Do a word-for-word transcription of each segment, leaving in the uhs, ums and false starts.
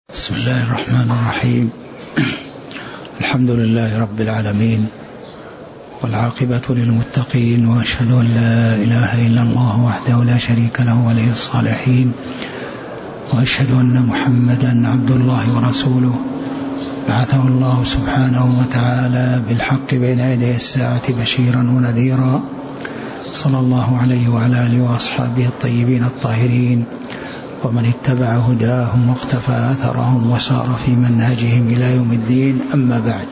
بسم الله الرحمن الرحيم. الحمد لله رب العالمين، والعاقبة للمتقين، وأشهد أن لا إله إلا الله وحده لا شريك له ولي الصالحين، وأشهد أن محمدا عبد الله ورسوله بعثه الله سبحانه وتعالى بالحق بين يدي الساعة بشيرا ونذيرا، صلى الله عليه وعلى آله وأصحابه الطيبين الطاهرين، ومن اتبع هداهم واقتفى أثرهم وسار في منهجهم إلى يوم الدين. أما بعد،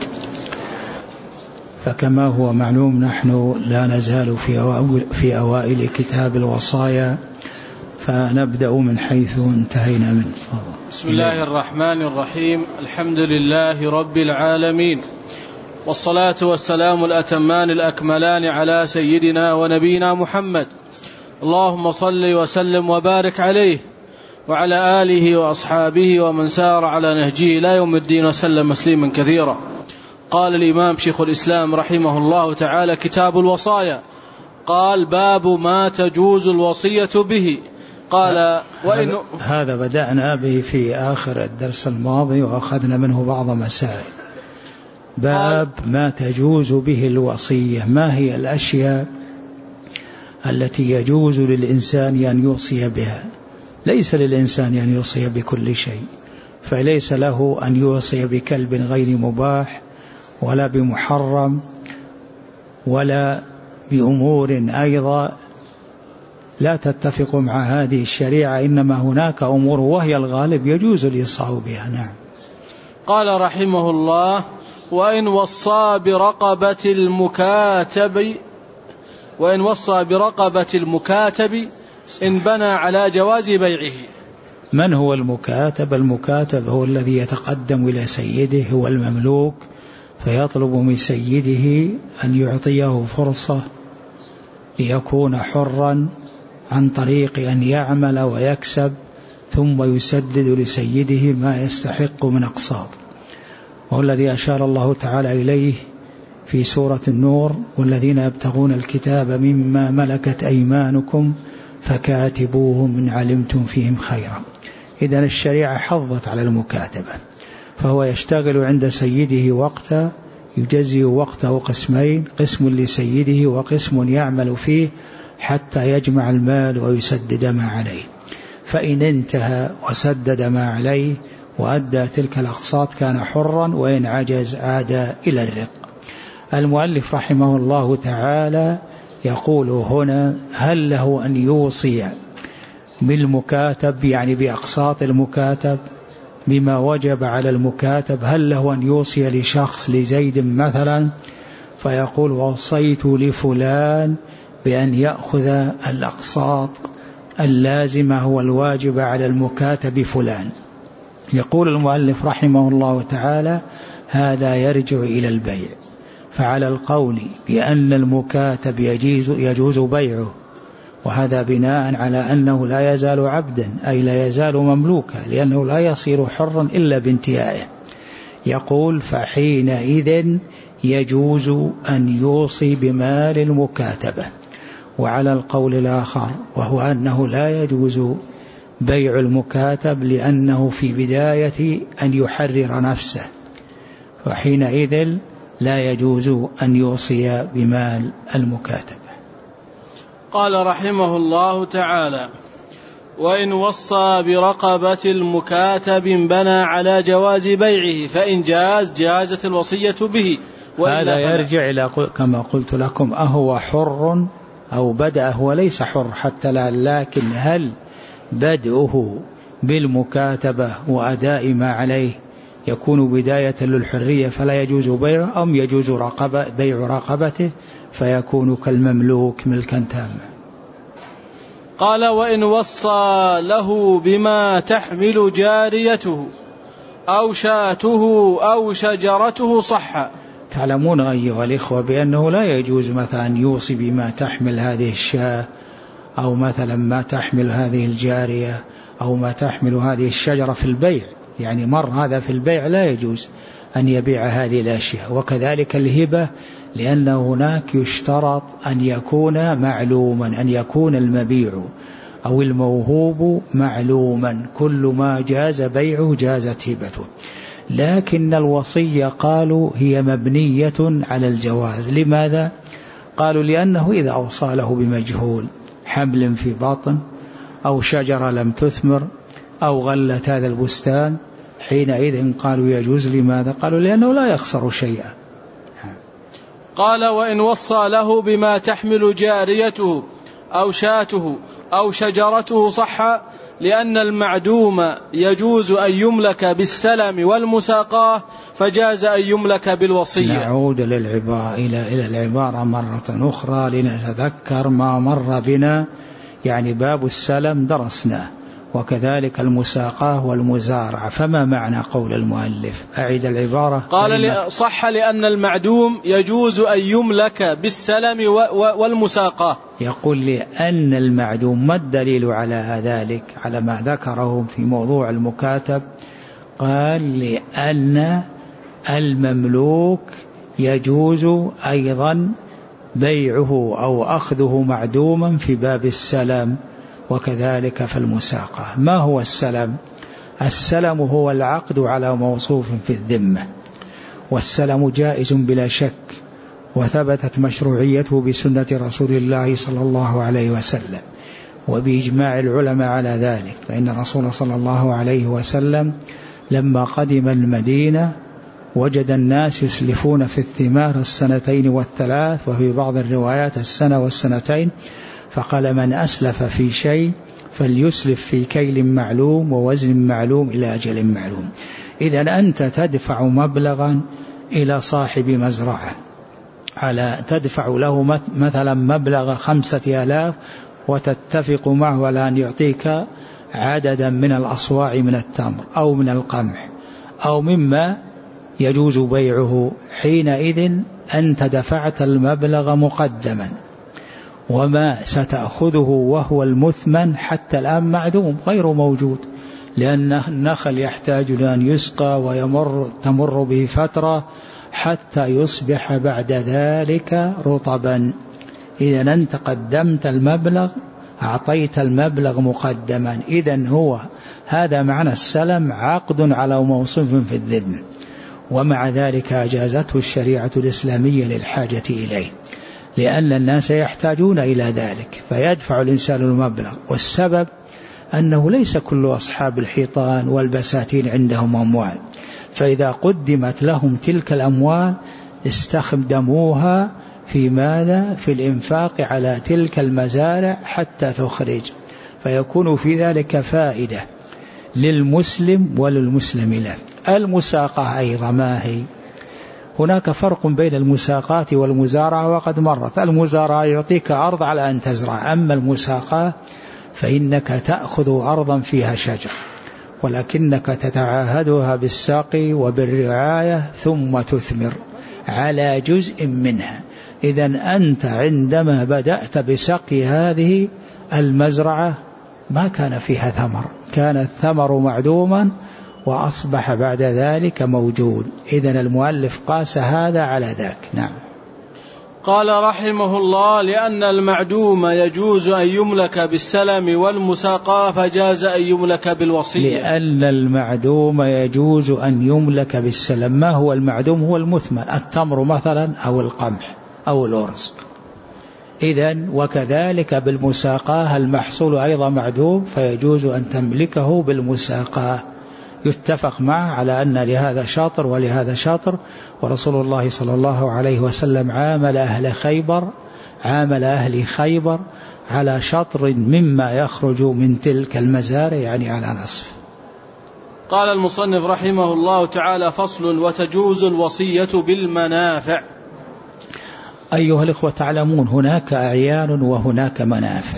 فكما هو معلوم نحن لا نزال في أوائل, في أوائل كتاب الوصايا، فنبدأ من حيث انتهينا منه. بسم الله الرحمن الرحيم. الحمد لله رب العالمين، والصلاة والسلام الأتمان الأكملان على سيدنا ونبينا محمد، اللهم صل وسلم وبارك عليه وعلى آله وأصحابه ومن سار على نهجه لا يوم الدين وسلم مسلما كثيرا. قال الإمام شيخ الإسلام رحمه الله تعالى: كتاب الوصايا. قال: باب ما تجوز الوصية به. قال: وإن هذا بدأنا به في آخر الدرس الماضي وأخذنا منه بعض مسائل. باب ما تجوز به الوصية، ما هي الأشياء التي يجوز للإنسان أن يوصي بها؟ ليس للإنسان أن يوصي بكل شيء، فليس له أن يوصي بكلب غير مباح ولا بمحرم ولا بأمور أيضا لا تتفق مع هذه الشريعة، إنما هناك أمور وهي الغالب يجوز الإيصاء بها. نعم. قال رحمه الله: وإن وصى برقبة المكاتب وإن وصى برقبة المكاتب إن بنى على جواز بيعه. من هو المكاتب؟ المكاتب هو الذي يتقدم إلى سيده، هو المملوك، فيطلب من سيده أن يعطيه فرصة ليكون حرا عن طريق أن يعمل ويكسب ثم يسدد لسيده ما يستحق من أقساط، وهو الذي أشار الله تعالى إليه في سورة النور: والذين يبتغون الكتاب مما ملكت أيمانكم فكاتبوهم إن علمتم فيهم خيرا. إذن الشريعة حظت على المكاتبة، فهو يشتغل عند سيده وقتا يجزي وقته قسمين: قسم لسيده وقسم يعمل فيه حتى يجمع المال ويسدد ما عليه. فإن انتهى وسدد ما عليه وأدى تلك الأقساط كان حرا، وإن عجز عاد إلى الرق. المؤلف رحمه الله تعالى يقول هنا: هل له أن يوصي بالمكاتب، يعني بأقساط المكاتب بما وجب على المكاتب؟ هل له أن يوصي لشخص، لزيد مثلا، فيقول: وصيت لفلان بأن يأخذ الأقساط اللازمة والواجبة على المكاتب فلان؟ يقول المؤلف رحمه الله تعالى: هذا يرجع إلى البيع. فعلى القول بأن المكاتب يجوز, يجوز بيعه، وهذا بناء على أنه لا يزال عبدا، أي لا يزال مملوكا، لأنه لا يصير حرا إلا بانتهائه. يقول: فحينئذ يجوز أن يوصي بمال المكاتبة. وعلى القول الآخر وهو أنه لا يجوز بيع المكاتب لأنه في بداية أن يحرر نفسه، وحينئذ لا يجوز أن يوصي بمال المكاتبة. قال رحمه الله تعالى: وإن وصى برقبة المكاتب بنى على جواز بيعه، فإن جاز جازت الوصية به. هذا يرجع إلى كما قلت لكم: أهو حر أو بدأ؟ هو ليس حر حتى لا، لكن هل بدأه بالمكاتبة وأداء ما عليه يكون بداية للحرية فلا يجوز بيعه، أم يجوز رقبة بيع رقبته فيكون كالمملوك ملكا تاما؟ قال: وإن وصى له بما تحمل جاريته أو شاته أو شجرته صح. تعلمون أيها الإخوة بأنه لا يجوز مثلا يوصي بما تحمل هذه الشاة، أو مثلا ما تحمل هذه الجارية، أو ما تحمل هذه الشجرة في البيع، يعني مر هذا في البيع لا يجوز أن يبيع هذه الأشياء. وكذلك الهبة، لأن هناك يشترط أن يكون معلوما، أن يكون المبيع أو الموهوب معلوما، كل ما جاز بيعه جازت هبته. لكن الوصية قالوا هي مبنية على الجواز. لماذا؟ قالوا لأنه إذا أوصى له بمجهول، حمل في بطن أو شجرة لم تثمر أو غلت هذا البستان، حينئذ قالوا يجوز. لماذا؟ قالوا لأنه لا يخسر شيئا. قال: وإن وصى له بما تحمل جاريته أو شاته أو شجرته صح، لأن المعدوم يجوز أن يملك بالسلم والمساقاه، فجاز أن يملك بالوصية. نعود للعبارة إلى العبارة مرة أخرى لنتذكر ما مر بنا، يعني باب السلم درسناه، وكذلك المساقاه والمزارع. فما معنى قول المؤلف؟ أعيد العبارة. قال: صح لأن المعدوم يجوز أن يملك بالسلم والمساقاه. يقول لي أن المعدوم، ما الدليل على ذلك؟ على ما ذكره في موضوع المكاتب، قال لأن المملوك يجوز أيضا بيعه أو أخذه معدوما في باب السلم، وكذلك في المساقة. ما هو السلم؟ السلم هو العقد على موصوف في الذمة، والسلم جائز بلا شك، وثبتت مشروعيته بسنة رسول الله صلى الله عليه وسلم وبإجماع العلماء على ذلك. فإن الرسول صلى الله عليه وسلم لما قدم المدينة وجد الناس يسلفون في الثمار السنتين والثلاث، وفي بعض الروايات السنة والسنتين، فقال: من أسلف في شيء فليسلف في كيل معلوم ووزن معلوم إلى أجل معلوم. إذن أنت تدفع مبلغا إلى صاحب مزرعة، على تدفع له مثلا مبلغ خمسة آلاف، وتتفق معه على أن يعطيك عددا من الأصواع من التمر أو من القمح أو مما يجوز بيعه. حينئذ أنت دفعت المبلغ مقدما، وما ستأخذه وهو المثمن حتى الآن معدوم غير موجود، لأن النخل يحتاج لأن يسقى ويمر تمر به فترة حتى يصبح بعد ذلك رطبا. إذا أنت قدمت المبلغ، أعطيت المبلغ مقدما. إذن هو هذا معنى السلم، عقد على موصوف في الذمة، ومع ذلك أجازته الشريعة الإسلامية للحاجة إليه، لأن الناس يحتاجون إلى ذلك، فيدفع الإنسان المبلغ. والسبب أنه ليس كل أصحاب الحيطان والبساتين عندهم أموال، فإذا قدمت لهم تلك الأموال استخدموها في ماذا؟ في الإنفاق على تلك المزارع حتى تخرج، فيكون في ذلك فائدة للمسلم وللمسلم له. المساقة أيضا ما هي؟ هناك فرق بين المساقاة والمزارعة وقد مرت. المزارعة يعطيك أرض على أن تزرع، أما المساقاة فإنك تأخذ أرضا فيها شجر، ولكنك تتعاهدها بالساقي وبالرعاية ثم تثمر على جزء منها. إذن أنت عندما بدأت بسقي هذه المزرعة ما كان فيها ثمر، كان الثمر معدوما وأصبح بعد ذلك موجود. إذن المؤلف قاس هذا على ذاك. نعم. قال رحمه الله: لأن المعدوم يجوز أن يملك بالسلم والمساقاه، فجاز أن يملك بالوصية. لأن المعدوم يجوز أن يملك بالسلم. ما هو المعدوم؟ هو المثمن، التمر مثلا أو القمح أو الأرز. إذن وكذلك بالمساقاه المحصول أيضا معدوم، فيجوز أن تملكه بالمساقاه. يتفق معه على أن لهذا شاطر ولهذا شاطر. ورسول الله صلى الله عليه وسلم عامل أهل خيبر عامل أهل خيبر على شطر مما يخرج من تلك المزارع، يعني على نصف. قال المصنف رحمه الله تعالى: فصل: وتجوز الوصية بالمنافع. أيها الإخوة، تعلمون هناك أعيان وهناك منافع،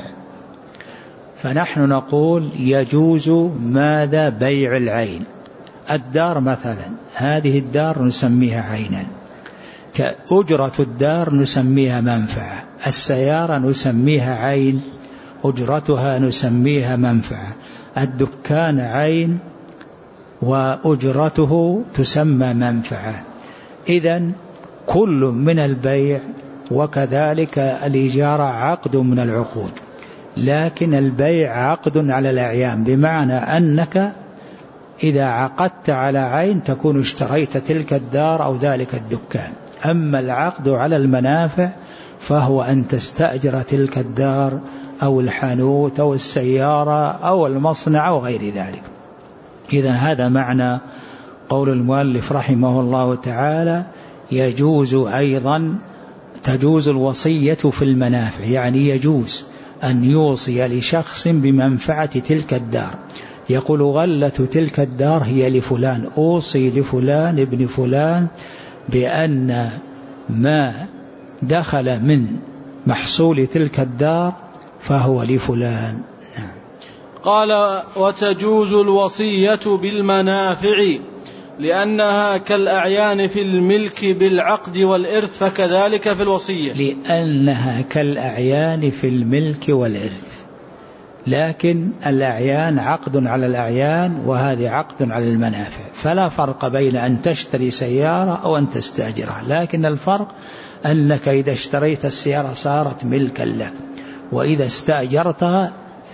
فنحن نقول يجوز ماذا؟ بيع العين. الدار مثلا، هذه الدار نسميها عينا، أجرة الدار نسميها منفعة، السيارة نسميها عين أجرتها نسميها منفعة، الدكان عين وأجرته تسمى منفعة. إذن كل من البيع وكذلك الإجارة عقد من العقود. لكن البيع عقد على الأعيان، بمعنى أنك إذا عقدت على عين تكون اشتريت تلك الدار أو ذلك الدكان. أما العقد على المنافع فهو أن تستأجر تلك الدار أو الحانوت أو السيارة أو المصنع أو غير ذلك. إذن هذا معنى قول المؤلف رحمه الله تعالى: يجوز أيضا تجوز الوصية في المنافع، يعني يجوز أن يوصي لشخص بمنفعة تلك الدار، يقول: غلة تلك الدار هي لفلان، أوصي لفلان ابن فلان بأن ما دخل من محصول تلك الدار فهو لفلان. نعم. قال: وتجوز الوصية بالمنافع لأنها كالأعيان في الملك بالعقد والإرث، فكذلك في الوصية. لأنها كالأعيان في الملك والإرث، لكن الأعيان عقد على الأعيان وهذه عقد على المنافع، فلا فرق بين أن تشتري سيارة أو أن تستأجرها، لكن الفرق أنك إذا اشتريت السيارة صارت ملكا لك، وإذا استأجرتها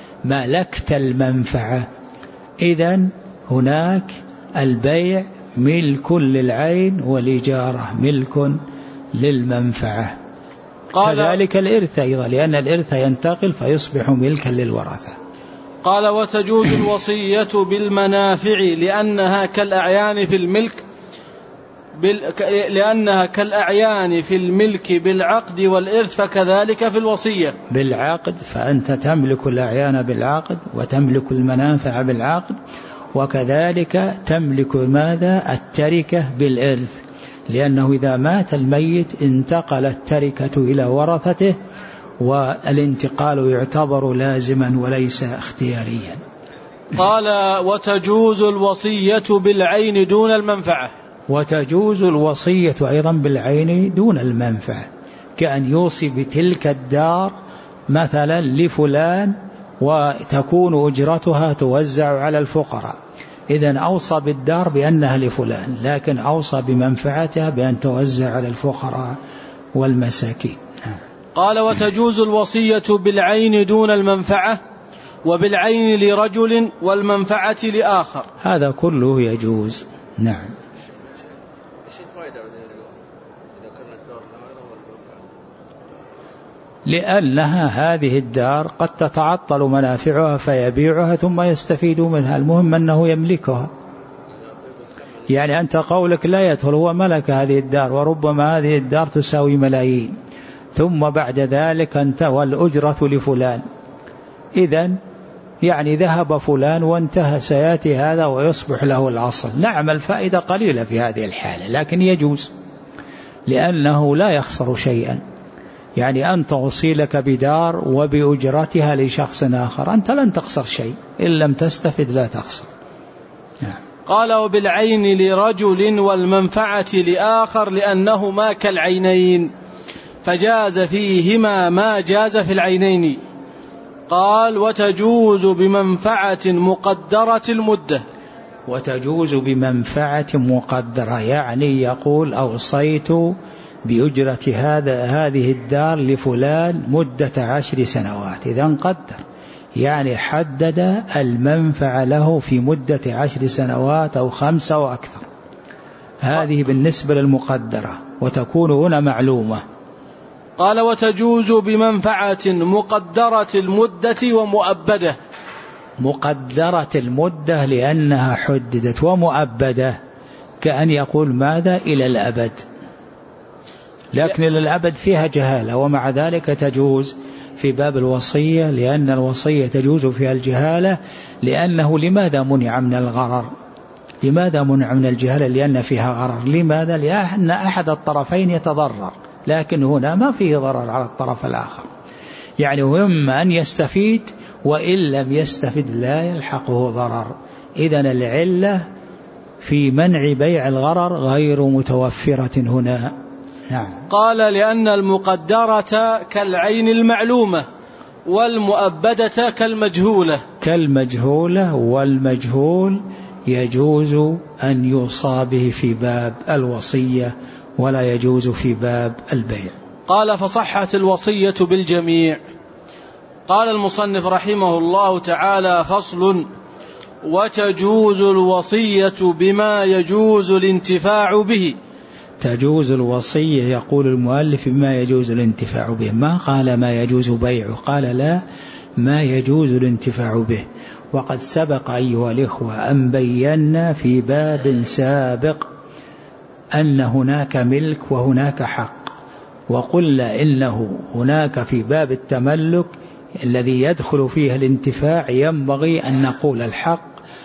ملكت المنفعة. إذن هناك البيع ملك للعين والإجارة ملك للمنفعة. كذلك الإرث أيضا، لأن الإرث ينتقل فيصبح ملكا للورثة. قال: وتجوز الوصية بالمنافع لأنها كالأعيان في الملك بال... لأنها كالأعيان في الملك بالعقد والإرث، فكذلك في الوصية. بالعقد، فأنت تملك الأعيان بالعقد وتملك المنافع بالعقد، وكذلك تملك ماذا؟ التركة بالإرث، لأنه إذا مات الميت انتقل التركة إلى ورثته، والانتقال يعتبر لازما وليس اختياريا. قال: وتجوز الوصية بالعين دون المنفعة. وتجوز الوصية أيضا بالعين دون المنفعة، كأن يوصي بتلك الدار مثلا لفلان وتكون أجرتها توزع على الفقراء، إذن أوصى بالدار بأنها لفلان، لكن أوصى بمنفعتها بأن توزع على الفقراء والمساكين. قال: وتجوز الوصية بالعين دون المنفعة، وبالعين لرجل والمنفعة لآخر. هذا كله يجوز. نعم. لأنها هذه الدار قد تتعطل منافعها فيبيعها ثم يستفيد منها، المهم أنه يملكها. يعني أنت قولك لا يدخل، هو ملك هذه الدار، وربما هذه الدار تساوي ملايين، ثم بعد ذلك أنت والأجرة لفلان، إذن يعني ذهب فلان وانتهى، سيأتي هذا ويصبح له الأصل. نعم الفائدة قليلة في هذه الحالة، لكن يجوز لأنه لا يخسر شيئا. يعني أنت أوصيلك بدار وبأجرتها لشخص آخر، أنت لن تخسر شيء، إن لم تستفد لا تخسر. نعم. قال: وبالعين لرجل والمنفعة لآخر لأنهما كالعينين، فجاز فيهما ما جاز في العينين. قال: وتجوز بمنفعة مقدرة المدة. وتجوز بمنفعة مقدرة، يعني يقول: أوصيت بأجرة هذا هذه الدار لفلان مدة عشر سنوات، إذا قدر يعني حدد المنفعة له في مدة عشر سنوات أو خمسة أو أكثر، هذه بالنسبة للمقدرة، وتكون هنا معلومة. قال: وتجوز بمنفعة مقدرة المدة ومؤبدة. مقدرة المدة لأنها حددت، ومؤبدة كأن يقول ماذا؟ إلى الأبد، لكن إلى الأبد فيها جهالة، ومع ذلك تجوز في باب الوصية، لأن الوصية تجوز فيها الجهالة، لأنه لماذا منع من الغرر؟ لماذا منع من الجهالة؟ لأن فيها غرر. لماذا؟ لأن أحد الطرفين يتضرر، لكن هنا ما فيه ضرر على الطرف الآخر، يعني إما أن يستفيد وإن لم يستفد لا يلحقه ضرر. إذن العلة في منع بيع الغرر غير متوفرة هنا. نعم. قال: لأن المقدرة كالعين المعلومة والمؤبدة كالمجهولة. كالمجهولة، والمجهول يجوز أن يوصى به في باب الوصية ولا يجوز في باب البيع. قال: فصحت الوصية بالجميع. قال المصنف رحمه الله تعالى: فصل: وتجوز الوصية بما يجوز الانتفاع به. تجوز الوصية يقول المؤلف بما يجوز الانتفاع به، ما قال ما يجوز بيعه، قال لا، ما يجوز الانتفاع به. وقد سبق أيها الإخوة أن بينا في باب سابق أن هناك ملك وهناك حق، وقلنا إنه هناك في باب التملك الذي يدخل فيه الانتفاع ينبغي أن نقول الحق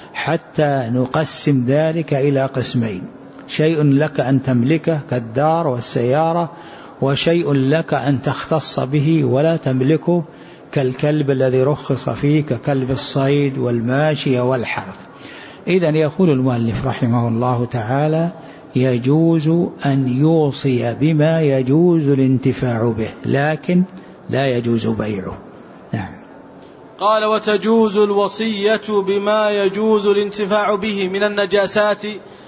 حتى نقسم ذلك إلى قسمين: شيء لك أن تملكه كالدار والسيارة، وشيء لك أن تختص به ولا تملكه كالكلب الذي رخص فيه ككلب الصيد والماشية والحرث. إذن يقول المؤلف رحمه الله تعالى: يجوز أن يوصي بما يجوز الانتفاع به، لكن لا يجوز بيعه. نعم. قال: وتجوز الوصية بما يجوز الانتفاع به من النجاسات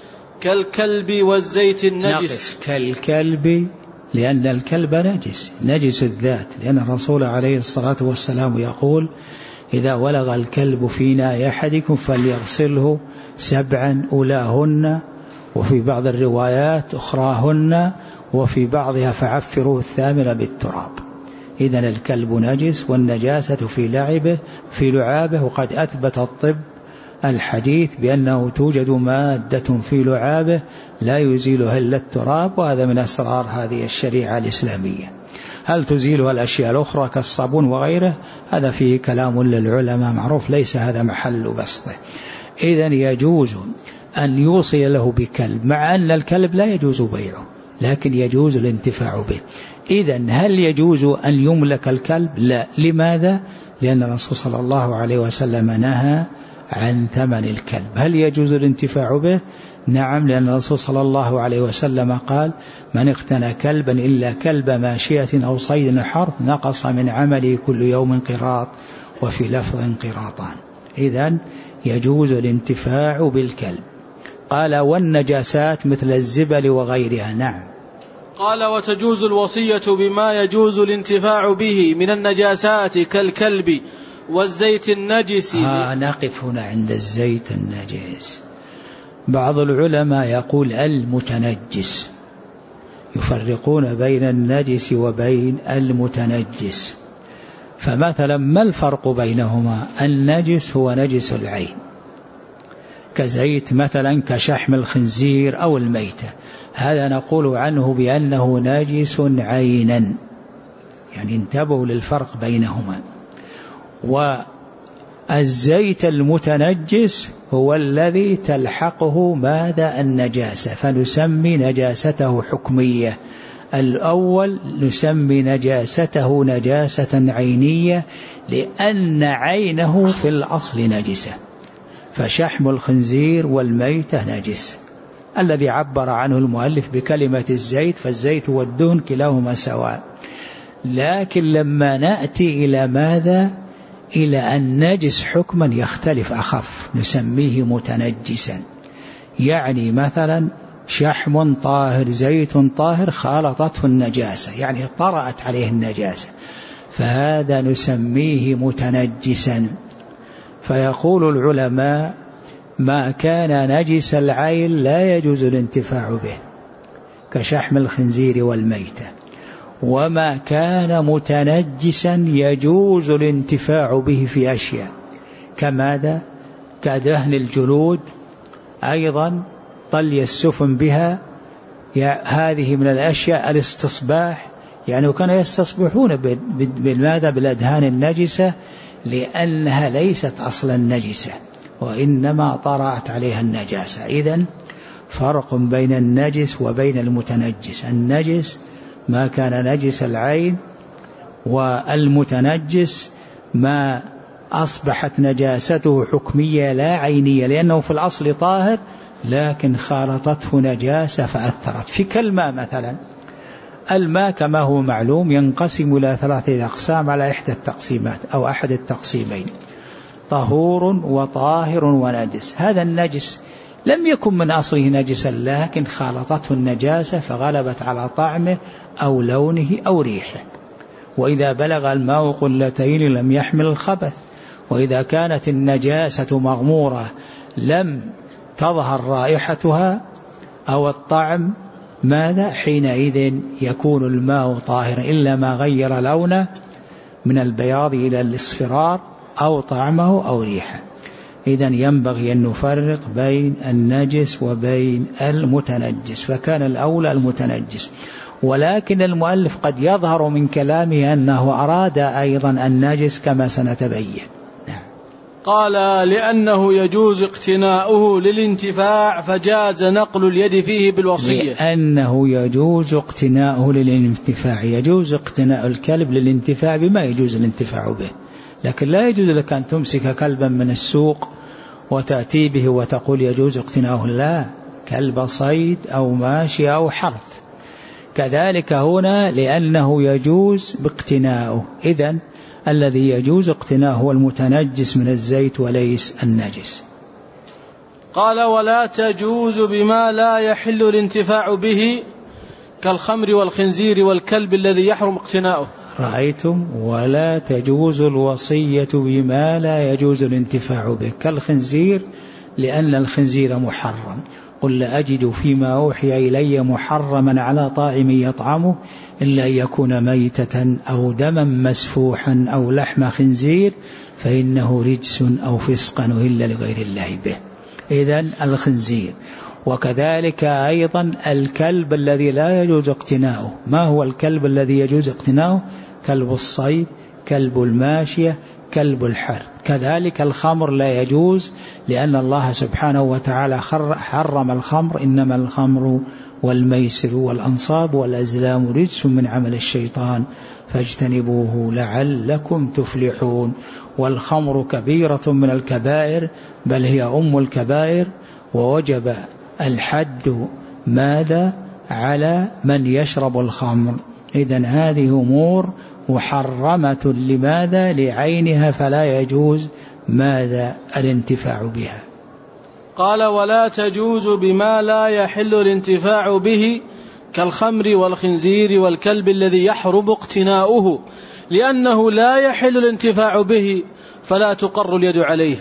كالكلب والزيت النجس. كالكلب لأن الكلب نجس، نجس الذات، لأن الرسول عليه الصلاة والسلام يقول: إذا ولغ الكلب في ناء أحدكم فليغسله سبعا أولاهن، وفي بعض الروايات أخراهن، وفي بعضها فعفروه الثامن بالتراب. إذن الكلب نجس، والنجاسة في لعبه في لعابه، وقد أثبت الطب الحديث بأنه توجد مادة في لعابه لا يزيلها إلا التراب، وهذا من أسرار هذه الشريعة الإسلامية. هل تزيلها الأشياء الأخرى كالصابون وغيره؟ هذا فيه كلام للعلماء معروف، ليس هذا محل بسطه. إذن يجوز أن يوصي له بكلب، مع أن الكلب لا يجوز بيعه، لكن يجوز الانتفاع به. إذن هل يجوز أن يملك الكلب؟ لا. لماذا؟ لأن الرسول صلى الله عليه وسلم نهى عن ثمن الكلب. هل يجوز الانتفاع به؟ نعم، لأن الرسول صلى الله عليه وسلم قال: من اقتنى كلبا إلا كلب ماشية أو صيد حرث نقص من عمله كل يوم قراط، وفي لفظ قراطان. إذن يجوز الانتفاع بالكلب. قال: والنجاسات مثل الزبل وغيرها. نعم. قال: وتجوز الوصية بما يجوز الانتفاع به من النجاسات كالكلب والزيت النجس. آه نقف هنا عند الزيت النجس. بعض العلماء يقول المتنجس، يفرقون بين النجس وبين المتنجس. فمثلا ما الفرق بينهما؟ النجس هو نجس العين كزيت مثلا كشحم الخنزير أو الميتة، هذا نقول عنه بأنه نجس عينا، يعني انتبهوا للفرق بينهما. والزيت المتنجس هو الذي تلحقه ماذا؟ النجاسة، فنسمي نجاسته حكمية. الأول نسمي نجاسته نجاسة عينية لأن عينه في الأصل نجسة، فشحم الخنزير والميتة نجس. الذي عبر عنه المؤلف بكلمة الزيت، فالزيت والدهن كلاهما سواء. لكن لما نأتي إلى ماذا؟ إلى النجس حكما يختلف أخف، نسميه متنجسا. يعني مثلا شحم طاهر زيت طاهر خالطته النجاسة، يعني طرأت عليه النجاسة، فهذا نسميه متنجسا. فيقول العلماء: ما كان نجس العين لا يجوز الانتفاع به كشحم الخنزير والميتة، وما كان متنجسا يجوز الانتفاع به في أشياء كماذا؟ كدهن الجلود، أيضا طلي السفن بها، هذه من الأشياء. الاستصباح، يعني كانوا يستصبحون بالماذا؟ بالأدهان النجسة، لأنها ليست أصلا نجسة وإنما طرأت عليها النجاسة. إذن فرق بين النجس وبين المتنجس. النجس ما كان نجس العين، والمتنجس ما أصبحت نجاسته حكمية لا عينية، لأنه في الأصل طاهر لكن خالطته نجاسة فأثرت. في كالماء مثلا، الماء كما هو معلوم ينقسم إلى ثلاثة أقسام على إحدى التقسيمات أو أحد التقسيمين: طهور وطاهر ونجس. هذا النجس لم يكن من أصله نجسا، لكن خالطته النجاسة فغلبت على طعمه أو لونه أو ريحه. وإذا بلغ الماء قلتين لم يحمل الخبث. وإذا كانت النجاسة مغمورة لم تظهر رائحتها أو الطعم ماذا؟ حينئذ يكون الماء طاهرا إلا ما غير لونه من البياض إلى الاصفرار أو طعمه أو ريحه. إذن ينبغي أن نفرق بين النجس وبين المتنجس، فكان الأولى المتنجس. ولكن المؤلف قد يظهر من كلامه أنه أراد أيضا النجس كما سنتبين. قال لأنه يجوز اقتناؤه للانتفاع فجاز نقل اليد فيه بالوصية. لأنه يجوز اقتناؤه للانتفاع، يجوز اقتناء الكلب للانتفاع بما يجوز الانتفاع به، لكن لا يجوز لك أن تمسك كلبا من السوق وتأتي به وتقول يجوز اقتناؤه، لا، كلب صيد أو ماشي أو حرث. كذلك هنا لأنه يجوز باقتناؤه، إذن الذي يجوز اقتناؤه هو المتنجس من الزيت وليس النجس. قال ولا تجوز بما لا يحل الانتفاع به كالخمر والخنزير والكلب الذي يحرم اقتناؤه. رأيتم؟ ولا تجوز الوصية بما لا يجوز الانتفاع به كالخنزير، لأن الخنزير محرم. قل لا أجد فيما أوحي إلي محرما على طاعم يطعمه إلا أن يكون ميتة أو دما مسفوحا أو لحم خنزير فإنه رجس أو فسقا أهل لغير الله به. إذن الخنزير. وكذلك أيضا الكلب الذي لا يجوز اقتناؤه. ما هو الكلب الذي يجوز اقتناؤه؟ كلب الصيد، كلب الماشية، كلب الحر. كذلك الخمر لا يجوز، لأن الله سبحانه وتعالى حرم الخمر، إنما الخمر والميسر والأنصاب والأزلام رجس من عمل الشيطان فاجتنبوه لعلكم تفلحون. والخمر كبيرة من الكبائر، بل هي أم الكبائر، ووجب الحد ماذا؟ على من يشرب الخمر. إذن هذه أمور محرمة لماذا؟ لعينها، فلا يجوز ماذا؟ الانتفاع بها. قال ولا تجوز بما لا يحل الانتفاع به كالخمر والخنزير والكلب الذي يحرم اقتناؤه، لأنه لا يحل الانتفاع به فلا تقر اليد عليه.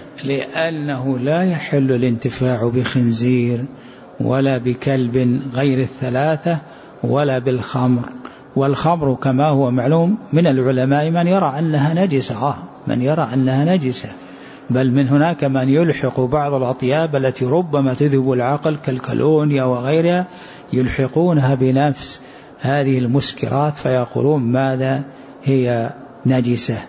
لأنه لا يحل الانتفاع بخنزير ولا بكلب غير الثلاثة ولا بالخمر. والخمر كما هو معلوم من العلماء من يرى أنها نجسة، من يرى أنها نجسة، بل من هناك من يلحق بعض الأطياب التي ربما تذهب العقل كالكالونيا وغيرها، يلحقونها بنفس هذه المسكرات فيقولون ماذا؟ هي نجسة.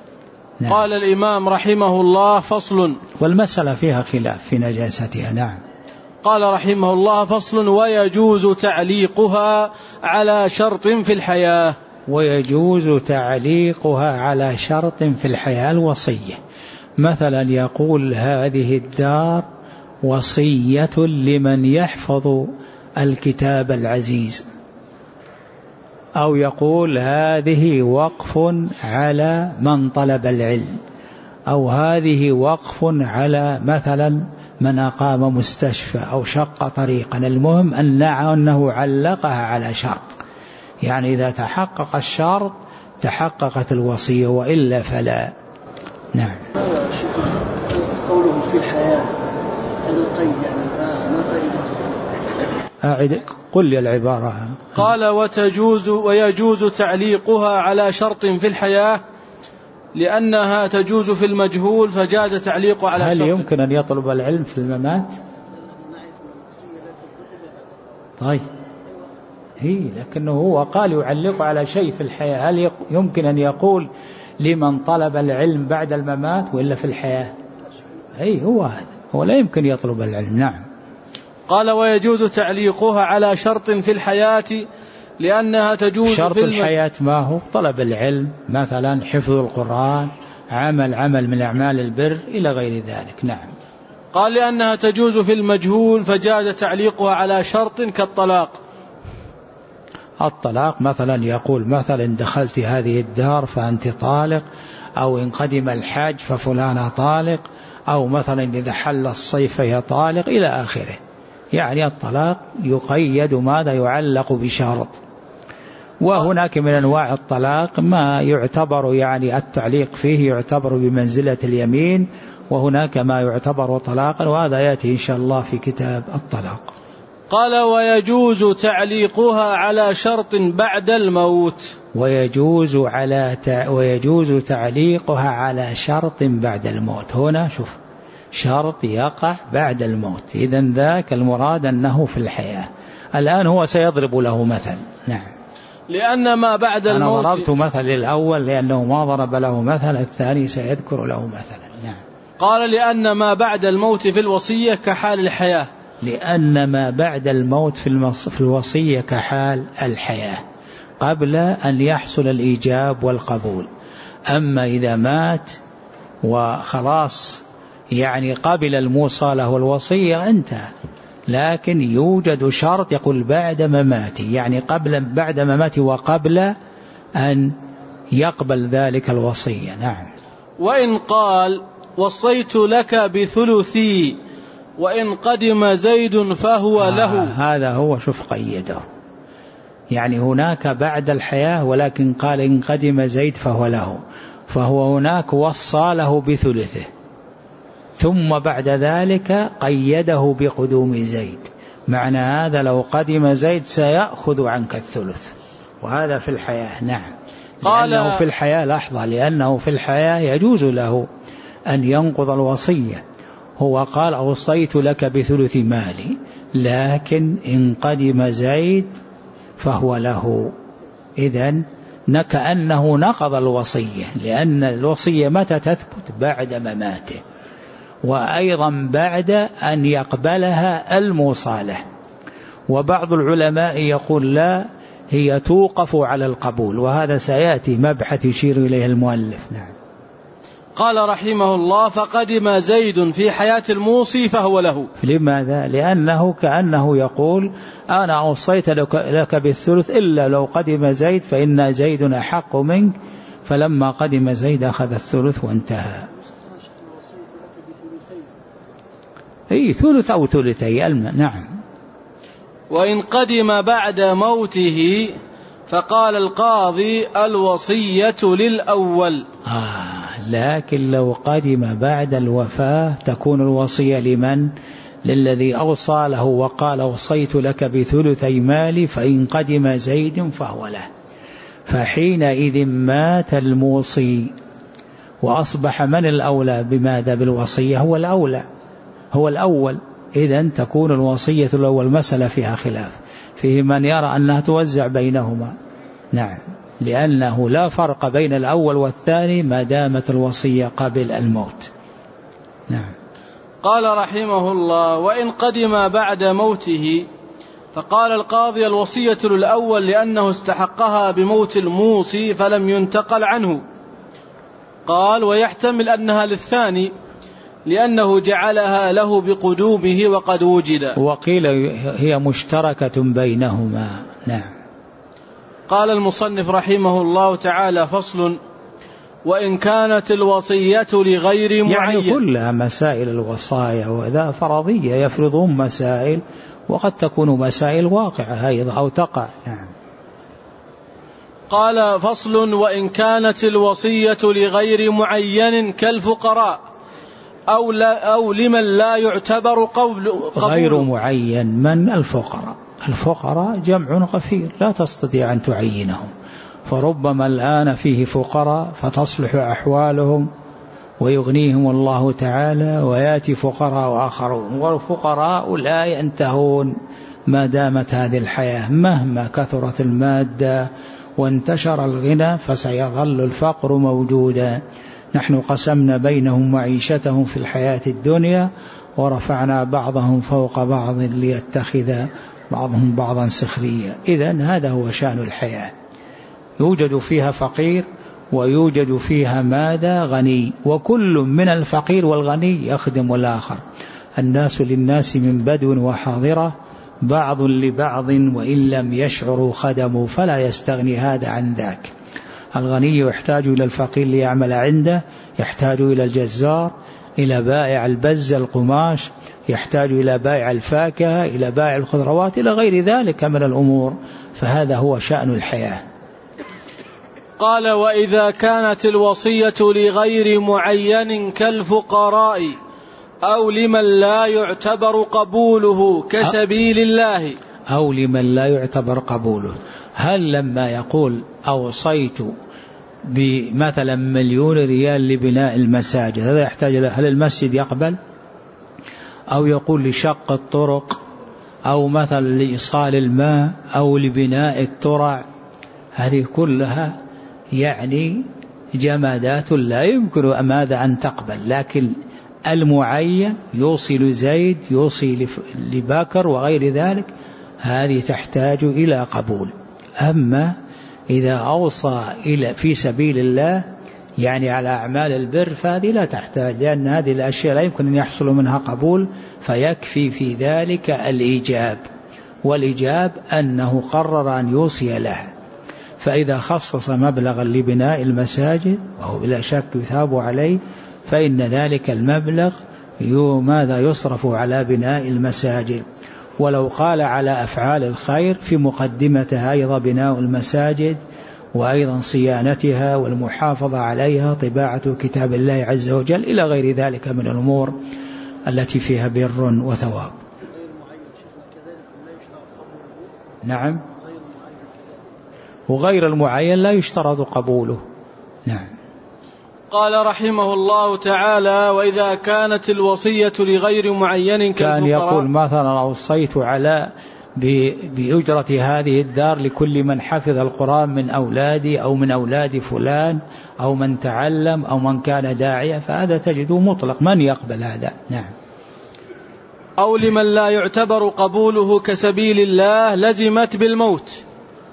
نعم. قال الإمام رحمه الله فصل، والمسألة فيها خلاف في نجاستها. نعم. قال رحمه الله فصل ويجوز تعليقها على شرط في الحياة. ويجوز تعليقها على شرط في الحياة، الوصية. مثلا يقول هذه الدار وصية لمن يحفظ الكتاب العزيز، أو يقول هذه وقف على من طلب العلم، أو هذه وقف على مثلا من أقام مستشفى أو شق طريقا. المهم أنه علقها على شرط، يعني إذا تحقق الشرط تحققت الوصية، وإلا فلا. نعم. قوله في الحياة هذا القيد يعني ما فائدته؟ أعد قل لي العبارة. قال وتجوز ويجوز تعليقها على شرط في الحياة لأنها تجوز في المجهول فجاز تعليقها على هل شرط. هل يمكن أن يطلب العلم في الممات؟ طيب هي لكنه هو قال يعلق على شيء في الحياة، هل يمكن أن يقول لمن طلب العلم بعد الممات وإلا في الحياة؟ أي هو هذا، هو لا يمكن يطلب العلم. نعم. قال ويجوز تعليقها على شرط في الحياة لأنها تجوز شرط في الحياة ما هو؟ طلب العلم، مثلا حفظ القرآن، عمل عمل من أعمال البر إلى غير ذلك. نعم. قال لأنها تجوز في المجهول فجاز تعليقها على شرط كالطلاق. الطلاق مثلا يقول مثلا دخلت هذه الدار فأنت طالق، أو إن قدم الحاج ففلانة طالق، أو مثلا إذا حل الصيف فهي طالق إلى آخره. يعني الطلاق يقيد ماذا؟ يعلق بشرط. وهناك من أنواع الطلاق ما يعتبر يعني التعليق فيه يعتبر بمنزلة اليمين، وهناك ما يعتبر طلاقا، وهذا يأتي إن شاء الله في كتاب الطلاق. قال ويجوز تعليقها على شرط بعد الموت. ويجوز على تع... ويجوز تعليقها على شرط بعد الموت. هنا شوف شرط يقع بعد الموت، إذن ذاك المراد أنه في الحياة. الآن هو سيضرب له مثل. نعم. لأن ما بعد الموت، أنا ضربت مثل الأول لأنه ما ضرب له مثل، الثاني سيذكر له مثلا. نعم. قال لأن ما بعد الموت في الوصية كحال الحياة. لأن ما بعد الموت في, المص... في الوصية كحال الحياة قبل أن يحصل الإيجاب والقبول. أما إذا مات وخلاص يعني قبل الموصى له الوصية انتهى، لكن يوجد شرط يقول بعد مماته، يعني قبل بعد مماته وقبل أن يقبل ذلك الوصية. نعم. وإن قال وصيت لك بثلثي وإن قدم زيد فهو آه له. هذا هو شوف قيده، يعني هناك بعد الحياة ولكن قال إن قدم زيد فهو له، فهو هناك وصى له بثلثه، ثم بعد ذلك قيده بقدوم زيد. معنى هذا لو قدم زيد سيأخذ عنك الثلث، وهذا في الحياة. نعم. لأنه في الحياة لحظة لأنه في الحياة يجوز له أن ينقض الوصية. هو قال أوصيت لك بثلث مالي، لكن إن قدم زيد فهو له. إذن كأنه نقض الوصية، لأن الوصية متى تثبت؟ بعد مماته، وأيضا بعد أن يقبلها الموصى. وبعض العلماء يقول لا، هي توقف على القبول، وهذا سيأتي مبحث يشير إليه المؤلف. نعم. قال رحمه الله فقدم زيد في حياة الموصي فهو له. لماذا؟ لأنه كأنه يقول أنا أوصيت لك بالثلث إلا لو قدم زيد فإن زيد أحق منك، فلما قدم زيد أخذ الثلث وانتهى. أي ثلث أو ثلثي الماء. نعم. وإن قدم بعد موته فقال القاضي الوصية للأول. آه لكن لو قدم بعد الوفاة تكون الوصية لمن؟ للذي أوصى له وقال أوصيت لك بثلثي مالي فإن قدم زيد فهو له. فحينئذ مات الموصي وأصبح من الأولى بماذا؟ بالوصية. هو الأولى، هو الأول. إذن تكون الوصية الأول. مسألة فيها خلاف، فيه من يرى أنها توزع بينهما. نعم. لأنه لا فرق بين الأول والثاني ما دامت الوصية قبل الموت. نعم. قال رحمه الله وإن قدم بعد موته فقال القاضي الوصية للأول لأنه استحقها بموت الموصي فلم ينتقل عنه. قال ويحتمل أنها للثاني لأنه جعلها له بقدومه وقد وجد. وقيل هي مشتركة بينهما. نعم. قال المصنف رحمه الله تعالى فصل وإن كانت الوصية لغير معين، يعني كلها مسائل الوصايا وذا فرضية يفرضون مسائل، وقد تكون مسائل واقعة أيضا أو تقع. نعم. قال فصل وإن كانت الوصية لغير معين كالفقراء أو, لا أو لمن لا يعتبر قبل غير معين. من الفقراء؟ الفقراء جمع غفير لا تستطيع أن تعينهم، فربما الآن فيه فقراء فتصلح أحوالهم ويغنيهم الله تعالى، ويأتي فقراء آخرون، والفقراء لا ينتهون ما دامت هذه الحياة. مهما كثرت المادة وانتشر الغنى فسيظل الفقر موجودا. نحن قسمنا بينهم معيشتهم في الحياة الدنيا ورفعنا بعضهم فوق بعض ليتخذ بعضهم بعضا سخريا. إذن هذا هو شأن الحياة، يوجد فيها فقير ويوجد فيها ماذا؟ غني، وكل من الفقير والغني يخدم الآخر. الناس للناس من بدو وحاضرة بعض لبعض وإن لم يشعروا خدموا، فلا يستغني هذا عن ذاك. الغني يحتاج إلى الفقير ليعمل عنده، يحتاج إلى الجزار، إلى بائع البز القماش، يحتاج إلى بائع الفاكهة، إلى بائع الخضروات، إلى غير ذلك من الأمور. فهذا هو شأن الحياة. قال: وإذا كانت الوصية لغير معين كالفقراء أو لمن لا يعتبر قبوله كسبيل الله أو لمن لا يعتبر قبوله، هل لما يقول أوصيت بمثلا مليون ريال لبناء المساجد هذا يحتاج له؟ هل المسجد يقبل؟ أو يقول لشق الطرق، أو مثلا لإيصال الماء، أو لبناء الترع، هذه كلها يعني جمادات لا يمكن ماذا أن تقبل. لكن المعين يوصي زيد، يوصي لبكر وغير ذلك، هذه تحتاج إلى قبول. أما إذا أوصى إلى في سبيل الله يعني على أعمال البر فهذه لا تحتاج، لأن هذه الأشياء لا يمكن أن يحصل منها قبول، فيكفي في ذلك الإيجاب، والإيجاب أنه قرر أن يوصي له. فإذا خصص مبلغا لبناء المساجد وهو بلا شك يثاب عليه، فإن ذلك المبلغ ماذا يصرف على بناء المساجد. ولو قال على أفعال الخير في مقدمتها أيضا بناء المساجد وأيضا صيانتها والمحافظة عليها، طباعة كتاب الله عز وجل، إلى غير ذلك من الأمور التي فيها بر وثواب. نعم، وغير المعين لا يشترط قبوله. نعم. قال رحمه الله تعالى: وإذا كانت الوصية لغير معين كان يقول مثلا أوصيت على بأجرة هذه الدار لكل من حفظ القرآن من أولادي أو من أولاد فلان أو من تعلم أو من كان داعية، فهذا تجده مطلق، من يقبل هذا؟ نعم. أو لمن لا يعتبر قبوله كسبيل الله لزمت بالموت،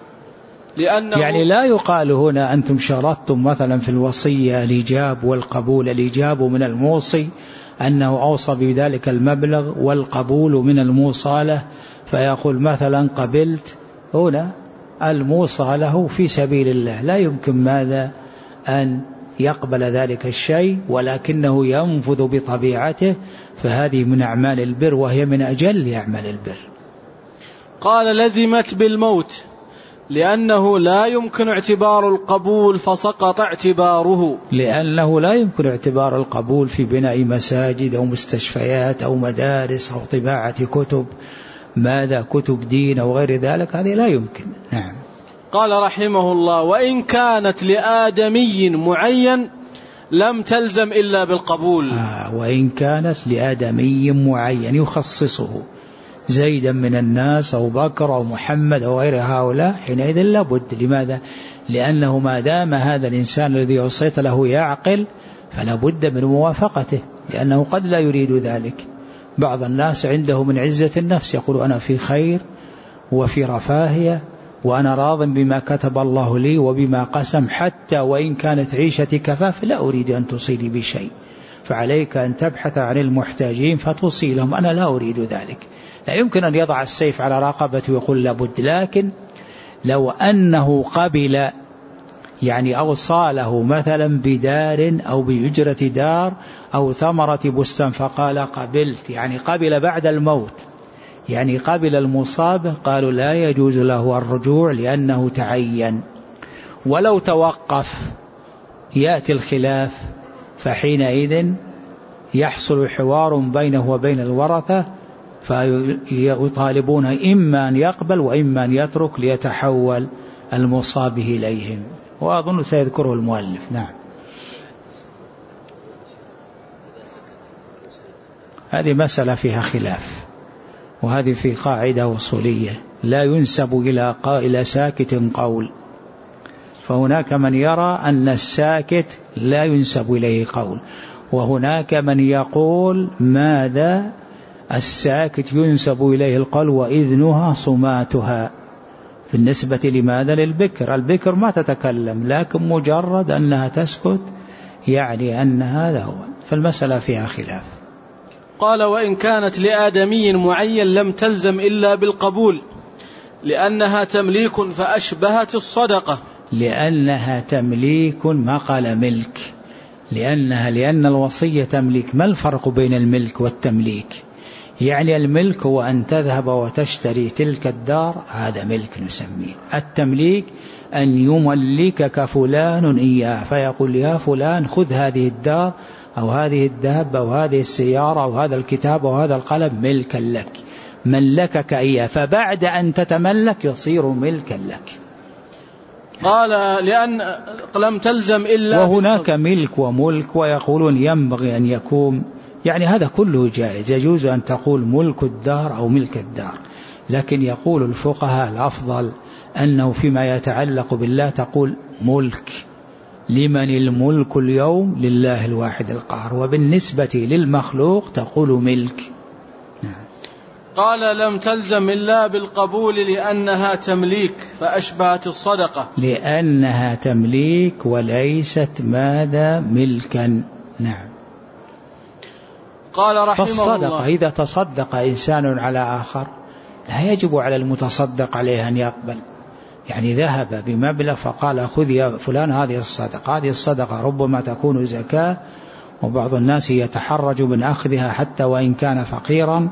لأنه يعني لا يقال هنا أنتم شرطتم مثلا في الوصية الإيجاب والقبول، الإيجاب من الموصي أنه أوصى بذلك المبلغ، والقبول من الموصى له، فيقول مثلا قبلت، هنا الموصى له في سبيل الله لا يمكن ماذا أن يقبل ذلك الشيء، ولكنه ينفذ بطبيعته، فهذه من أعمال البر وهي من أجل أعمال البر. قال: لزمت بالموت لأنه لا يمكن اعتبار القبول فسقط اعتباره، لأنه لا يمكن اعتبار القبول في بناء مساجد أو مستشفيات أو مدارس أو طباعة كتب، ماذا كتب دين أو غير ذلك، هذه لا يمكن. نعم. قال رحمه الله: وإن كانت لآدمي معين لم تلزم إلا بالقبول. آه وإن كانت لآدمي معين يخصصه زيدا من الناس أو بكر أو محمد أو غير هؤلاء، حينئذ لابد. لماذا؟ لأنه ما دام هذا الإنسان الذي وصيت له يعقل فلا بد من موافقته، لأنه قد لا يريد ذلك. بعض الناس عنده من عزة النفس يقول أنا في خير وفي رفاهية وأنا راض بما كتب الله لي وبما قسم، حتى وإن كانت عيشتي كفاف لا أريد أن تصيلي بشيء، فعليك أن تبحث عن المحتاجين فتصيلهم، أنا لا أريد ذلك. لا يمكن أن يضع السيف على رقبته ويقول لابد. لكن لو أنه قبل يعني أوصاله مثلا بدار أو بأجرة دار أو ثمرة بستان فقال قبلت، يعني قبل بعد الموت، يعني قبل المصاب، قالوا لا يجوز له الرجوع لأنه تعين. ولو توقف يأتي الخلاف، فحينئذ يحصل حوار بينه وبين الورثة، فيطالبون إما أن يقبل وإما أن يترك ليتحول المصاب إليهم، وأظن سيذكره المؤلف. نعم. هذه مسألة فيها خلاف، وهذه في قاعدة وصولية لا ينسب إلى قائل ساكت قول، فهناك من يرى أن الساكت لا ينسب إليه قول، وهناك من يقول ماذا الساكت ينسب إليه القول وإذنها صماتها. بالنسبة لماذا؟ للبكر، البكر ما تتكلم لكن مجرد أنها تسكت يعني أن هذا هو، فالمسألة فيها خلاف. قال: وإن كانت لآدمي معين لم تلزم إلا بالقبول لأنها تمليك فأشبهت الصدقة. لأنها تمليك، ما قال ملك، لأنها لأن الوصية تمليك. ما الفرق بين الملك والتمليك؟ يعني الملك هو أن تذهب وتشتري تلك الدار، هذا ملك نسميه. التمليك أن يملكك فلان إياه، فيقول يا فلان خذ هذه الدار أو هذه الدابة أو هذه السيارة أو هذا الكتاب أو هذا القلم ملكا لك، ملكك إياه، فبعد أن تتملك يصير ملكا لك. قال لأن لم تلزم إلا، وهناك ملك وملك، ويقولون ينبغي أن يكون، يعني هذا كله جائز، يجوز أن تقول ملك الدار أو ملك الدار، لكن يقول الفقهاء الأفضل أنه فيما يتعلق بالله تقول ملك. لمن الملك اليوم؟ لله الواحد القهار. وبالنسبة للمخلوق تقول ملك. قال لم تلزم إلا بالقبول لأنها تمليك فأشبهت الصدقة، لأنها تمليك وليست ماذا؟ ملكا. نعم. قال رحمه فالصدقة الله إذا تصدق إنسان على آخر لا يجب على المتصدق عليه أن يقبل، يعني ذهب بمبلغ فقال خذ يا فلان هذه الصدقة، هذه الصدقة ربما تكون زكاة، وبعض الناس يتحرج من أخذها حتى وإن كان فقيرا،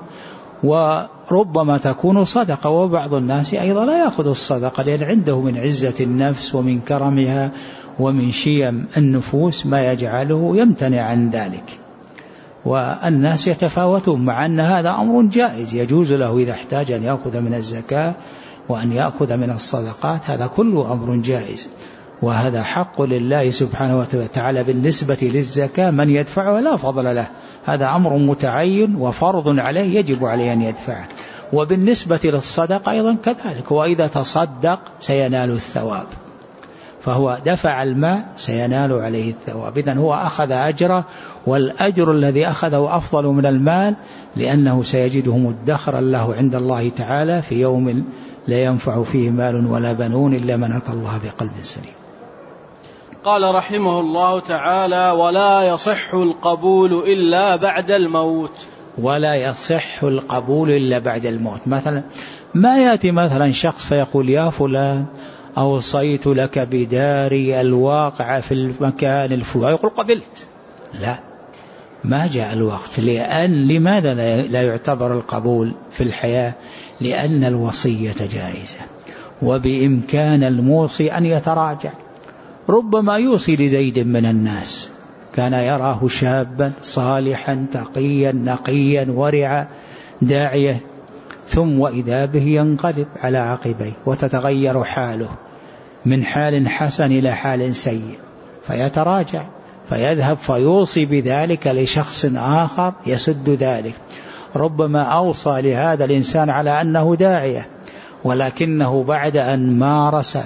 وربما تكون صدقة، وبعض الناس أيضا لا يأخذ الصدقة لأن عنده من عزة النفس ومن كرمها ومن شيم النفوس ما يجعله يمتنع عن ذلك. والناس يتفاوتون، مع أن هذا أمر جائز، يجوز له إذا احتاج أن يأخذ من الزكاة وأن يأخذ من الصدقات، هذا كله أمر جائز، وهذا حق لله سبحانه وتعالى. بالنسبة للزكاة من يدفعه لا فضل له، هذا أمر متعين وفرض عليه يجب عليه أن يدفعه. وبالنسبة للصدقة أيضا كذلك، وإذا تصدق سينال الثواب، فهو دفع المال سينال عليه الثواب، إذن هو أخذ أجره، والأجر الذي أخذه أفضل من المال، لأنه سيجده مدخرا له عند الله تعالى في يوم لا ينفع فيه مال ولا بنون إلا من أتى الله بقلب سليم. قال رحمه الله تعالى ولا يصح القبول إلا بعد الموت. ولا يصح القبول إلا بعد الموت. مثلا ما يأتي مثلا شخص فيقول يا فلان أوصيت لك بداري الواقع في المكان الفلاني، يقول قبلت، لا، ما جاء الوقت. لأن لماذا لا يعتبر القبول في الحياة؟ لأن الوصية جائزة، وبإمكان الموصي أن يتراجع. ربما يوصي لزيد من الناس كان يراه شابا صالحا تقيا نقيا ورعا داعية، ثم وإذا به ينقلب على عقبيه وتتغير حاله من حال حسن إلى حال سيء، فيتراجع فيذهب فيوصي بذلك لشخص آخر يسد ذلك. ربما أوصى لهذا الإنسان على أنه داعية، ولكنه بعد أن مارس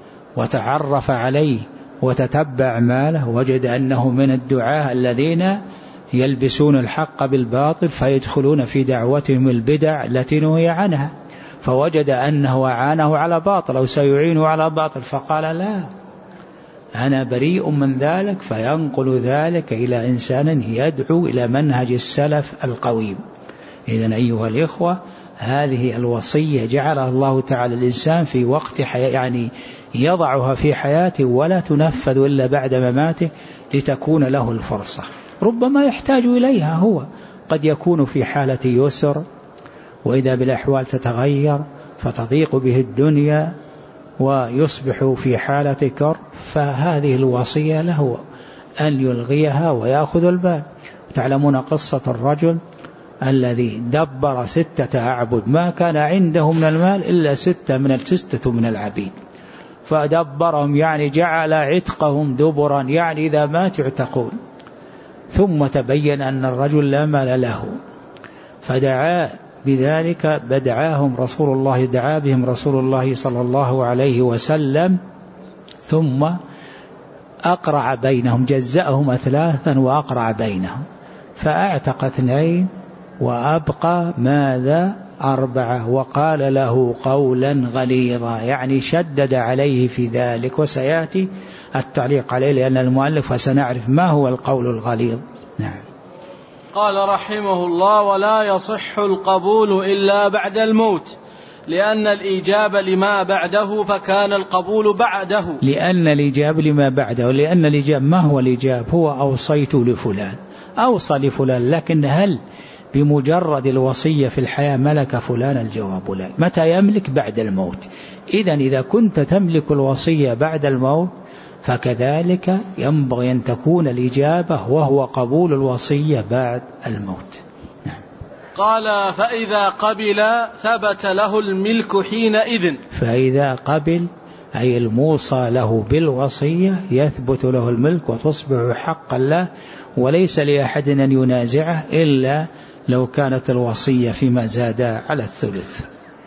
وتعرف عليه وتتبع ماله وجد أنه من الدعاة الذين يلبسون الحق بالباطل فيدخلون في دعوتهم البدع التي نهي عنها، فوجد أنه أعانه على باطل أو سيعينه على باطل، فقال لا، أنا بريء من ذلك، فينقل ذلك إلى إنسان يدعو إلى منهج السلف القويم. إذن أيها الإخوة، هذه الوصية جعلها الله تعالى الإنسان في وقت حياة، يعني يضعها في حياته ولا تنفذ إلا بعد مماته لتكون له الفرصة. ربما يحتاج إليها هو، قد يكون في حالة يسر وإذا بالأحوال تتغير فتضيق به الدنيا ويصبح في حالة كرب، فهذه الوصية له أن يلغيها ويأخذ البال. تعلمون قصة الرجل الذي دبر ستة أعبد، ما كان عنده من المال إلا ستة من الستة من العبيد، فدبرهم يعني جعل عتقهم دبرا، يعني إذا مات يعتقون. ثم تبين أن الرجل لا مال له، فدعا بذلك بدعاهم رسول الله دعا بهم رسول الله صلى الله عليه وسلم، ثم أقرع بينهم، جزأهم أثلاثا وأقرع بينهم، فأعتق اثنين وأبقى ماذا؟ أربعة، وقال له قولا غليظا، يعني شدد عليه في ذلك، وسيأتي التعليق عليه لأن المؤلف وسنعرف ما هو القول الغليظ. نعم. قال رحمه الله ولا يصح القبول إلا بعد الموت، لأن الإجابة لما بعده فكان القبول بعده. لأن الإجابة لما بعده، لأن الإجابة ما هو الإجابة؟ هو أوصيت لفلان، أوصى لفلان، لكن هل بمجرد الوصية في الحياة ملك فلان، الجواب لا. متى يملك؟ بعد الموت. إذن إذا كنت تملك الوصية بعد الموت فكذلك ينبغي أن تكون الإجابة وهو قبول الوصية بعد الموت. نعم. قال فإذا قبل ثبت له الملك حينئذ. فإذا قبل أي الموصى له بالوصية يثبت له الملك وتصبح حقا له، وليس لأحد أن ينازعه إلا لو كانت الوصية فيما زاد على الثلث.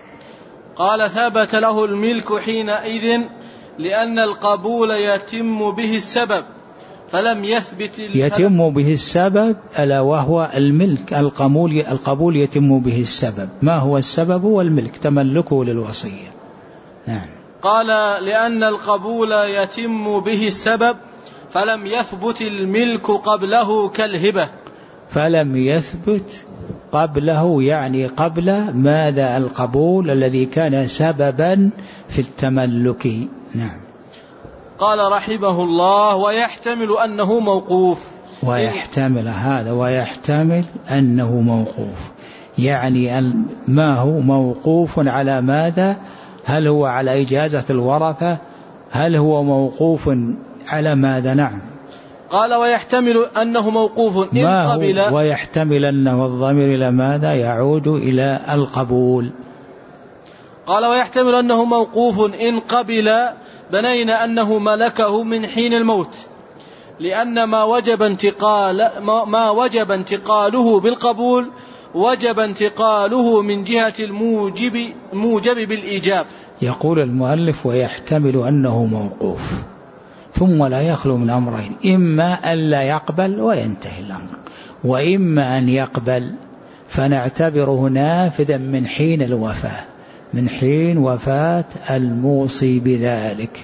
قال ثبت له الملك حينئذ لأن القبول يتم به السبب فلم يثبت يتم به السبب ألا وهو الملك. القبول القبول يتم به السبب. ما هو السبب؟ والملك، تملكه للوصية. نعم. قال لأن القبول يتم به السبب فلم يثبت الملك قبله كالهبة. فلم يثبت قبله يعني قبل ماذا؟ القبول الذي كان سببا في التملك. نعم. قال رحمه الله ويحتمل أنه موقوف. ويحتمل هذا ويحتمل أنه موقوف، يعني ما هو موقوف على ماذا؟ هل هو على إجازة الورثة؟ هل هو موقوف على ماذا؟ نعم. قال ويحتمل أنه موقوف إن ما قبل. هو ويحتمل أنه الضمير إلى ماذا؟ يعود إلى القبول. قال ويحتمل أنه موقوف إن قبل بنينا أنه ملكه من حين الموت، لأن ما وجب انتقال ما وجب انتقاله بالقبول وجب انتقاله من جهة الموجب الموجب بالإيجاب. يقول المؤلف ويحتمل أنه موقوف، ثم لا يخلو من أمرين: إما أن لا يقبل وينتهي الأمر، وإما أن يقبل فنعتبره نافذا من حين الوفاة، من حين وفاة الموصي بذلك.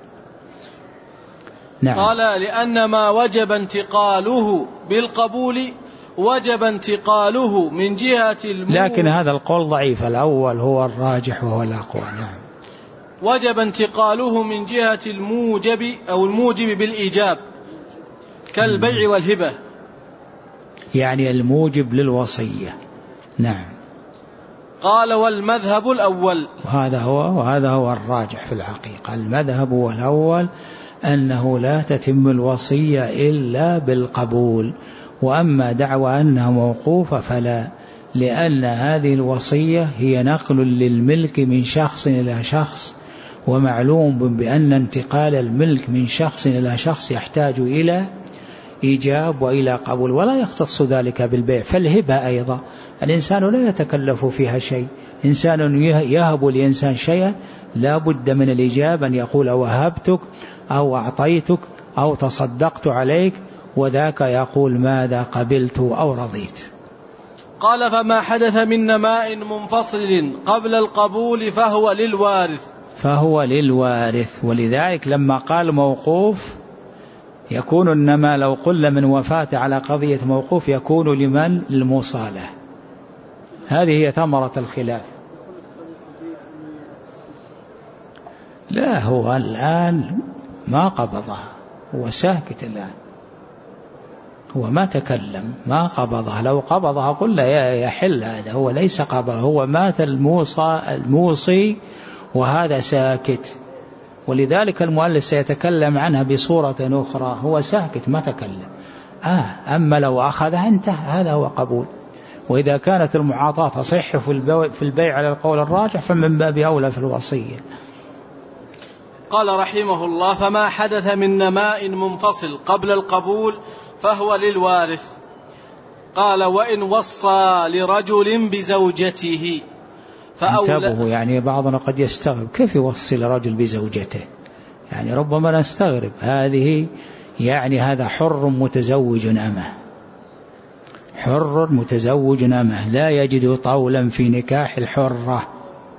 نعم. قال لأن ما وجب انتقاله بالقبول وجب انتقاله من جهة الموجب، لكن هذا القول ضعيف، الأول هو الراجح وهو الأقوى. نعم. وجب انتقاله من جهة الموجب أو الموجب بالإيجاب كالبيع والهبة، يعني الموجب للوصية. نعم. قال والمذهب الأول، وهذا هو وهذا هو الراجح في الحقيقة. المذهب الأول أنه لا تتم الوصية إلا بالقبول، وأما دعوى أنها موقوفة فلا، لأن هذه الوصية هي نقل للملك من شخص إلى شخص، ومعلوم بأن انتقال الملك من شخص إلى شخص يحتاج إلى إيجاب وإلى قبول، ولا يختص ذلك بالبيع. فالهبة أيضا الإنسان لا يتكلف فيها شيء، إنسان يهب لإنسان شيئا لا بد من الإجاب، أن يقول وهبتك أو أعطيتك أو تصدقت عليك، وذاك يقول ماذا قبلت أو رضيت. قال فما حدث من نماء منفصل قبل القبول فهو للوارث. فهو للوارث، ولذلك لما قال موقوف يكون النماء لو قل من وفاة على قضية موقوف يكون لمن؟ للمصالح. هذه هي ثمرة الخلاف. لا، هو الآن ما قبضها، هو ساكت الآن، هو ما تكلم، ما قبضها. لو قبضها قل يحل هذا، هو ليس قبضها، هو مات الموصى الموصي وهذا ساكت، ولذلك المؤلف سيتكلم عنها بصورة أخرى. هو ساكت ما تكلم. آه أما لو أخذها انتهى، هذا هو قبول. وإذا كانت المعاطاة تصح في البيع على القول الراجح فمن باب أولى في الوصية. قال رحمه الله فما حدث من نماء منفصل قبل القبول فهو للوارث. قال وإن وصى لرجل بزوجته فأولى. يعني بعضنا قد يستغرب كيف يوصي لرجل بزوجته، يعني ربما نستغرب هذه، يعني هذا حر متزوج أمه، حر متزوج أمه لا يجد طولا في نكاح الحرة،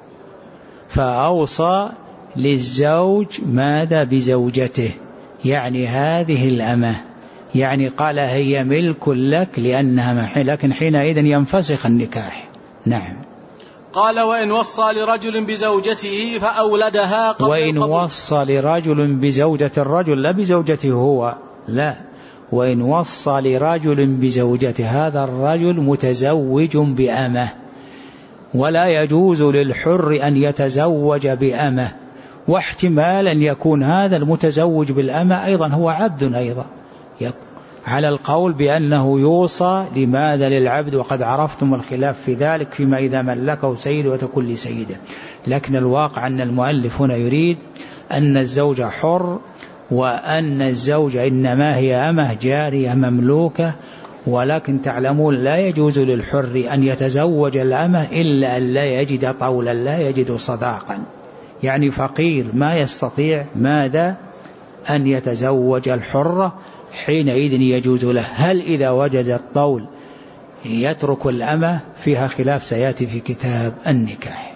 فأوصى للزوج ماذا؟ بزوجته، يعني هذه الأمة، يعني قال هي ملك لك لأنها محل، لكن حينئذ ينفسخ النكاح. نعم. قال وإن وصى لرجل بزوجته فأولدها قبل وإن القبول. وصى لرجل بزوجة الرجل لا بزوجته هو، لا، وإن وصى لرجل بزوجته، هذا الرجل متزوج بأمه، ولا يجوز للحر أن يتزوج بأمه، واحتمال أن يكون هذا المتزوج بالأمة أيضا هو عبد أيضا، على القول بأنه يوصى لماذا للعبد، وقد عرفتم الخلاف في ذلك فيما إذا ملكه سيد وتكون لسيده. لكن الواقع أن المؤلف هنا يريد أن الزوج حر، وأن الزوجة إنما هي أمه جارية مملوكة، ولكن تعلمون لا يجوز للحر أن يتزوج الأمة إلا أن لا يجد طولا، لا يجد صداقا، يعني فقير ما يستطيع ماذا أن يتزوج الحرة، حينئذ يجوز له. هل إذا وجد الطول يترك الأمة؟ فيها خلاف سيأتي في كتاب النكاح.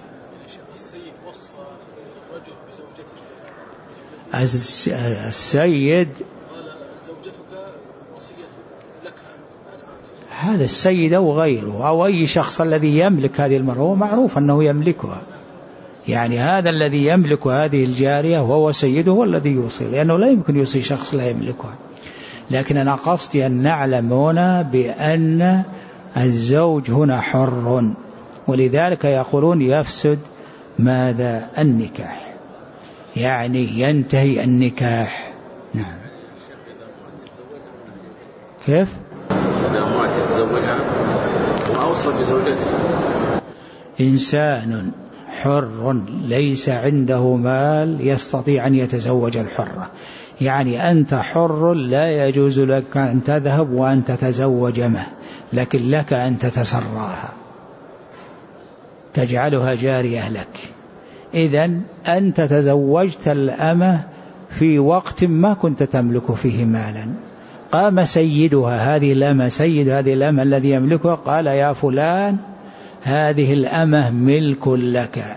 السيد هذا السيد أو غيره أو أي شخص الذي يملك هذه المرأة، هو معروف أنه يملكها، يعني هذا الذي يملك هذه الجارية وهو سيده هو الذي يوصي، لأنه لا يمكن يوصي شخص لا يملكها. لكن أنا قصدي أن نعلم هنا بأن الزوج هنا حر، ولذلك يقولون يفسد ماذا النكاح، يعني ينتهي النكاح. نعم. كيف؟ إذا ما تتزوجها وأوصى بزوجته، إنسان حر ليس عنده مال يستطيع أن يتزوج الحرة، يعني أنت حر لا يجوز لك أن تذهب وأن تتزوج معه، لكن لك أن تتسراها تجعلها جارية لك. إذن أنت تزوجت الأمة في وقت ما كنت تملك فيه مالا، قام سيدها، هذه الأمة سيد هذه الأمة الذي يملكها، قال يا فلان هذه الأمة ملك لك.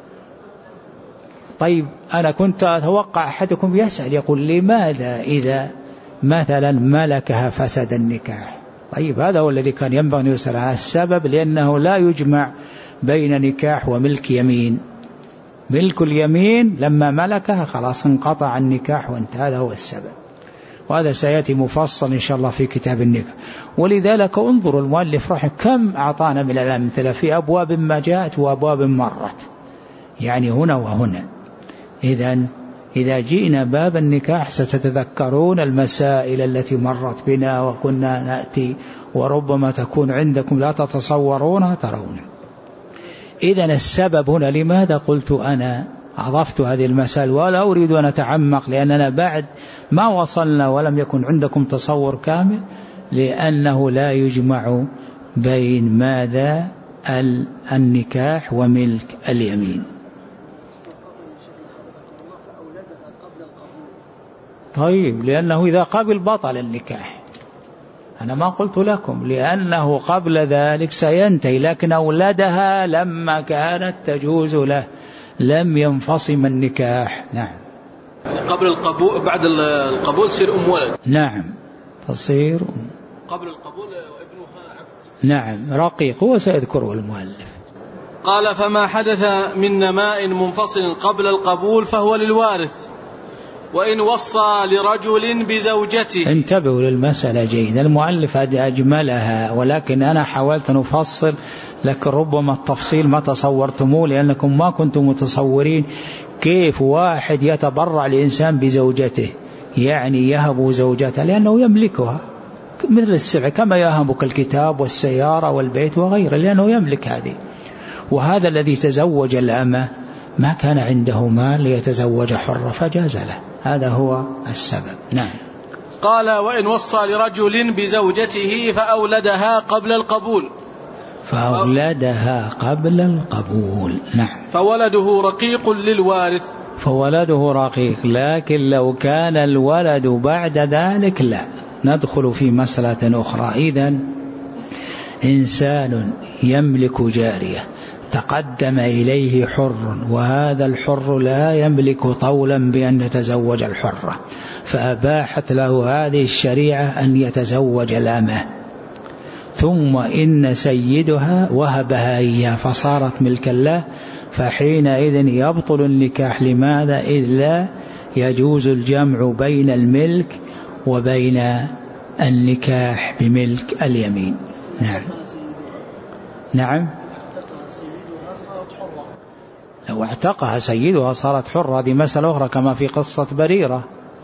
طيب أنا كنت أتوقع أحدكم يسأل يقول لماذا إذا مثلا ملكها فسد النكاح؟ طيب هذا هو الذي كان ينبغي أن يسأل عن السبب، لأنه لا يجمع بين نكاح وملك يمين. ملك اليمين لما ملكها خلاص انقطع النكاح وانتهى، هذا هو السبب، وهذا سيأتي مفصل إن شاء الله في كتاب النكاح. ولذلك انظروا المؤلف رحمه كم أعطانا من الأمثلة في أبواب ما جاءت وأبواب مرت، يعني هنا وهنا. إذن إذا جئنا باب النكاح ستتذكرون المسائل التي مرت بنا وكنا نأتي، وربما تكون عندكم لا تتصورونها ترون. إذن السبب هنا لماذا قلت أنا عرفت هذه المسائل ولا أريد أن أتعمق، لأننا بعد ما وصلنا ولم يكن عندكم تصور كامل، لأنه لا يجمع بين ماذا النكاح وملك اليمين. طيب لأنه إذا قبل بطل النكاح، أنا ما قلت لكم لأنه قبل ذلك سينتهي، لكن أولادها لما كانت تجوز له لم ينفصم النكاح. نعم. قبل القبول بعد القبول تصير أم ولد. نعم تصير أم. قبل القبول وابنها عبد. نعم رقيق، هو سيذكره المؤلف. قال فما حدث من نماء منفصل قبل القبول فهو للوارث، وإن وصى لرجل بزوجته. انتبهوا للمسألة جيدا، المؤلف أجملها، ولكن أنا حاولت أن أفصل، لكن ربما التفصيل ما تصورتموه، لأنكم ما كنتم متصورين كيف واحد يتبرع لإنسان بزوجته، يعني يهب زوجته لأنه يملكها مثل السبع، كما يهبك الكتاب والسيارة والبيت وغيره، لأنه يملك هذه. وهذا الذي تزوج الأمة ما كان عنده مال ليتزوج حرة فجاز له، هذا هو السبب. نعم. قال وإن وصى لرجل بزوجته فأولدها قبل القبول فأولدها قبل القبول. نعم. فولده رقيق للوارث. فولده رقيق، لكن لو كان الولد بعد ذلك لا، ندخل في مسألة أخرى. إذن إنسان يملك جارية، تقدم إليه حر، وهذا الحر لا يملك طولا بأن يتزوج الحرة، فأباحت له هذه الشريعة أن يتزوج الأمة، ثم إن سيدها وهبها إياه فصارت ملكا له، فحينئذ يبطل النكاح. لماذا؟ إذ لا يجوز الجمع بين الملك وبين النكاح بملك اليمين. نعم نعم. لو اعتقها سيدها صارت حرة، هذه مسألة أخرى كما في قصة بريرة.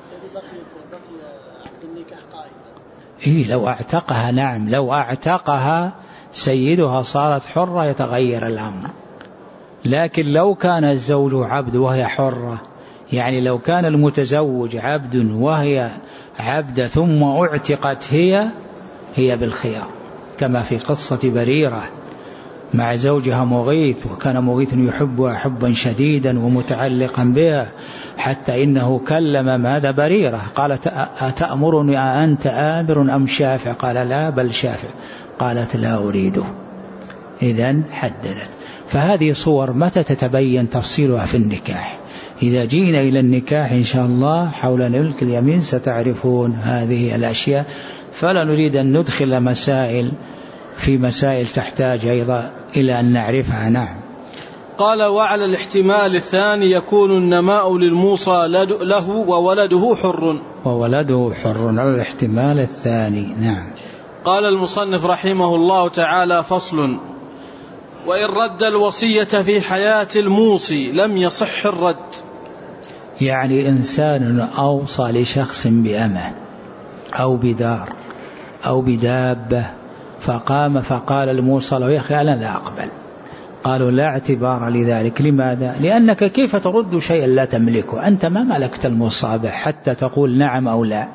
إيه لو اعتقها، نعم لو اعتقها سيدها صارت حرة يتغير الأمر. لكن لو كان الزوج عبد وهي حرة، يعني لو كان المتزوج عبد وهي عبد ثم اعتقت هي هي بالخيار، كما في قصة بريرة مع زوجها مغيث، وكان مغيث يحبها حبا شديدا ومتعلقا بها، حتى إنه كلم ماذا بريرة قالت أتأمرني أنت آمر أم شافع؟ قال لا بل شافع. قالت لا أريده. إذن حددت. فهذه صور متى تتبين تفصيلها في النكاح. إذا جينا إلى النكاح إن شاء الله حول ملك اليمين ستعرفون هذه الأشياء، فلا نريد أن ندخل مسائل في مسائل تحتاج أيضا إلى أن نعرفها. نعم. قال وعلى الاحتمال الثاني يكون النماء للموصى له وولده حر. وولده حر على الاحتمال الثاني. نعم. قال المصنف رحمه الله تعالى فصل: وإن رد الوصية في حياة الموصي لم يصح الرد. يعني إنسان أوصى لشخص بأمة أو بدار أو بدابة، فقام فقال الموصى له يا أخي أنا لا أقبل. قالوا لا اعتبار لذلك. لماذا؟ لأنك كيف ترد شيئا لا تملكه؟ أنت ما ملكت المصابة حتى تقول نعم أو لا.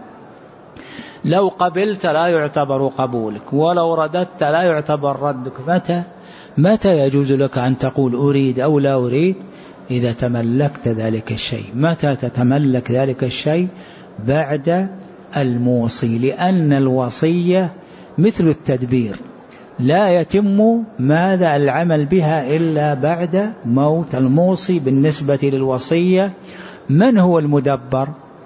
لو قبلت لا يعتبر قبولك، ولو رددت لا يعتبر ردك. متى متى يجوز لك أن تقول أريد أو لا أريد؟ إذا تملكت ذلك الشيء. متى تتملك ذلك الشيء؟ بعد الموصي، لأن الوصية مثل التدبير لا يتم ماذا العمل بها إلا بعد موت الموصي. بالنسبة للوصية من هو المدبر؟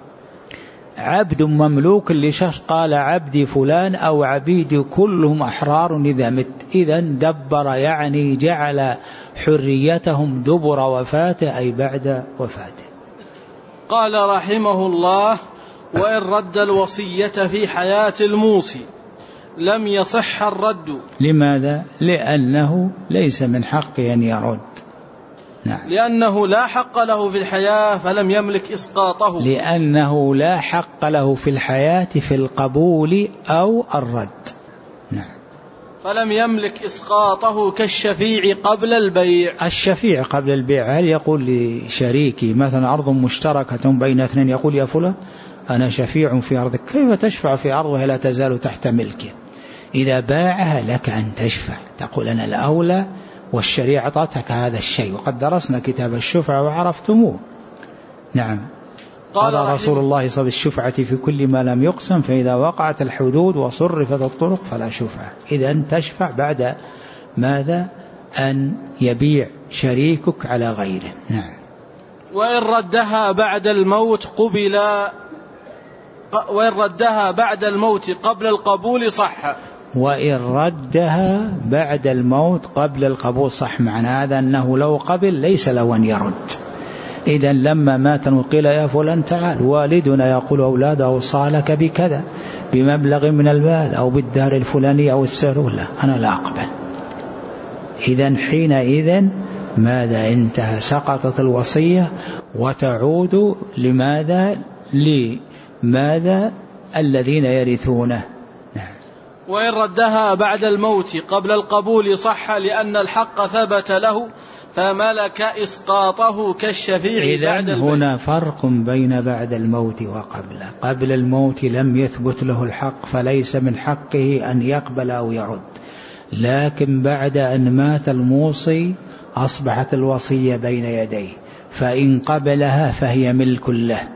عبد مملوك لشخص، قال عبدي فلان أو عبيدي كلهم أحرار إذا مت. إذن دبر يعني جعل حريتهم دبر وفاته أي بعد وفاته. قال رحمه الله: وإن رد الوصية في حياة الموصي لم يصح الرد. لماذا؟ لأنه ليس من حقه أن يرد. نعم. لأنه لا حق له في الحياة فلم يملك إسقاطه. لأنه لا حق له في الحياة في القبول أو الرد. نعم. فلم يملك إسقاطه كالشفيع قبل البيع. الشفيع قبل البيع هل يقول لشريكي مثلا أرض مشتركة بين اثنين يقول يا فلان أنا شفيع في أرضك، كيف تشفع في أرضها لا تزال تحت ملكه؟ إذا باعها لك أن تشفع، تقول أنا الأولى والشريعة أعطتك هذا الشيء، وقد درسنا كتاب الشفعة وعرفتموه. نعم. قال رسول الله صلى الشفعة في كل ما لم يقسم، فإذا وقعت الحدود وصرفت الطرق فلا شفعة. إذا تشفع بعد ماذا؟ أن يبيع شريكك على غيره. نعم. وإن ردها بعد الموت قبل، وإن ردها بعد الموت قبل القبول صح. وإن ردها بعد الموت قبل القبول صح. معنى هذا أنه لو قبل ليس له أن يرد. إذن لما مات وقيل يا فلان تعال، والدنا يقول أولاده أوصالك بكذا بمبلغ من المال أو بالدار الفلانية أو السر، لا أنا لا أقبل. إذن حينئذ ماذا؟ انتهى، سقطت الوصية وتعود لماذا؟ لماذا؟ الذين يرثونه. وإن ردها بعد الموت قبل القبول صح، لأن الحق ثبت له فملك إسقاطه كالشفيع بعد الموت. هنا فرق بين بعد الموت وقبله. قبل الموت لم يثبت له الحق فليس من حقه أن يقبل أو يرد، لكن بعد أن مات الموصي أصبحت الوصية بين يديه، فإن قبلها فهي ملك له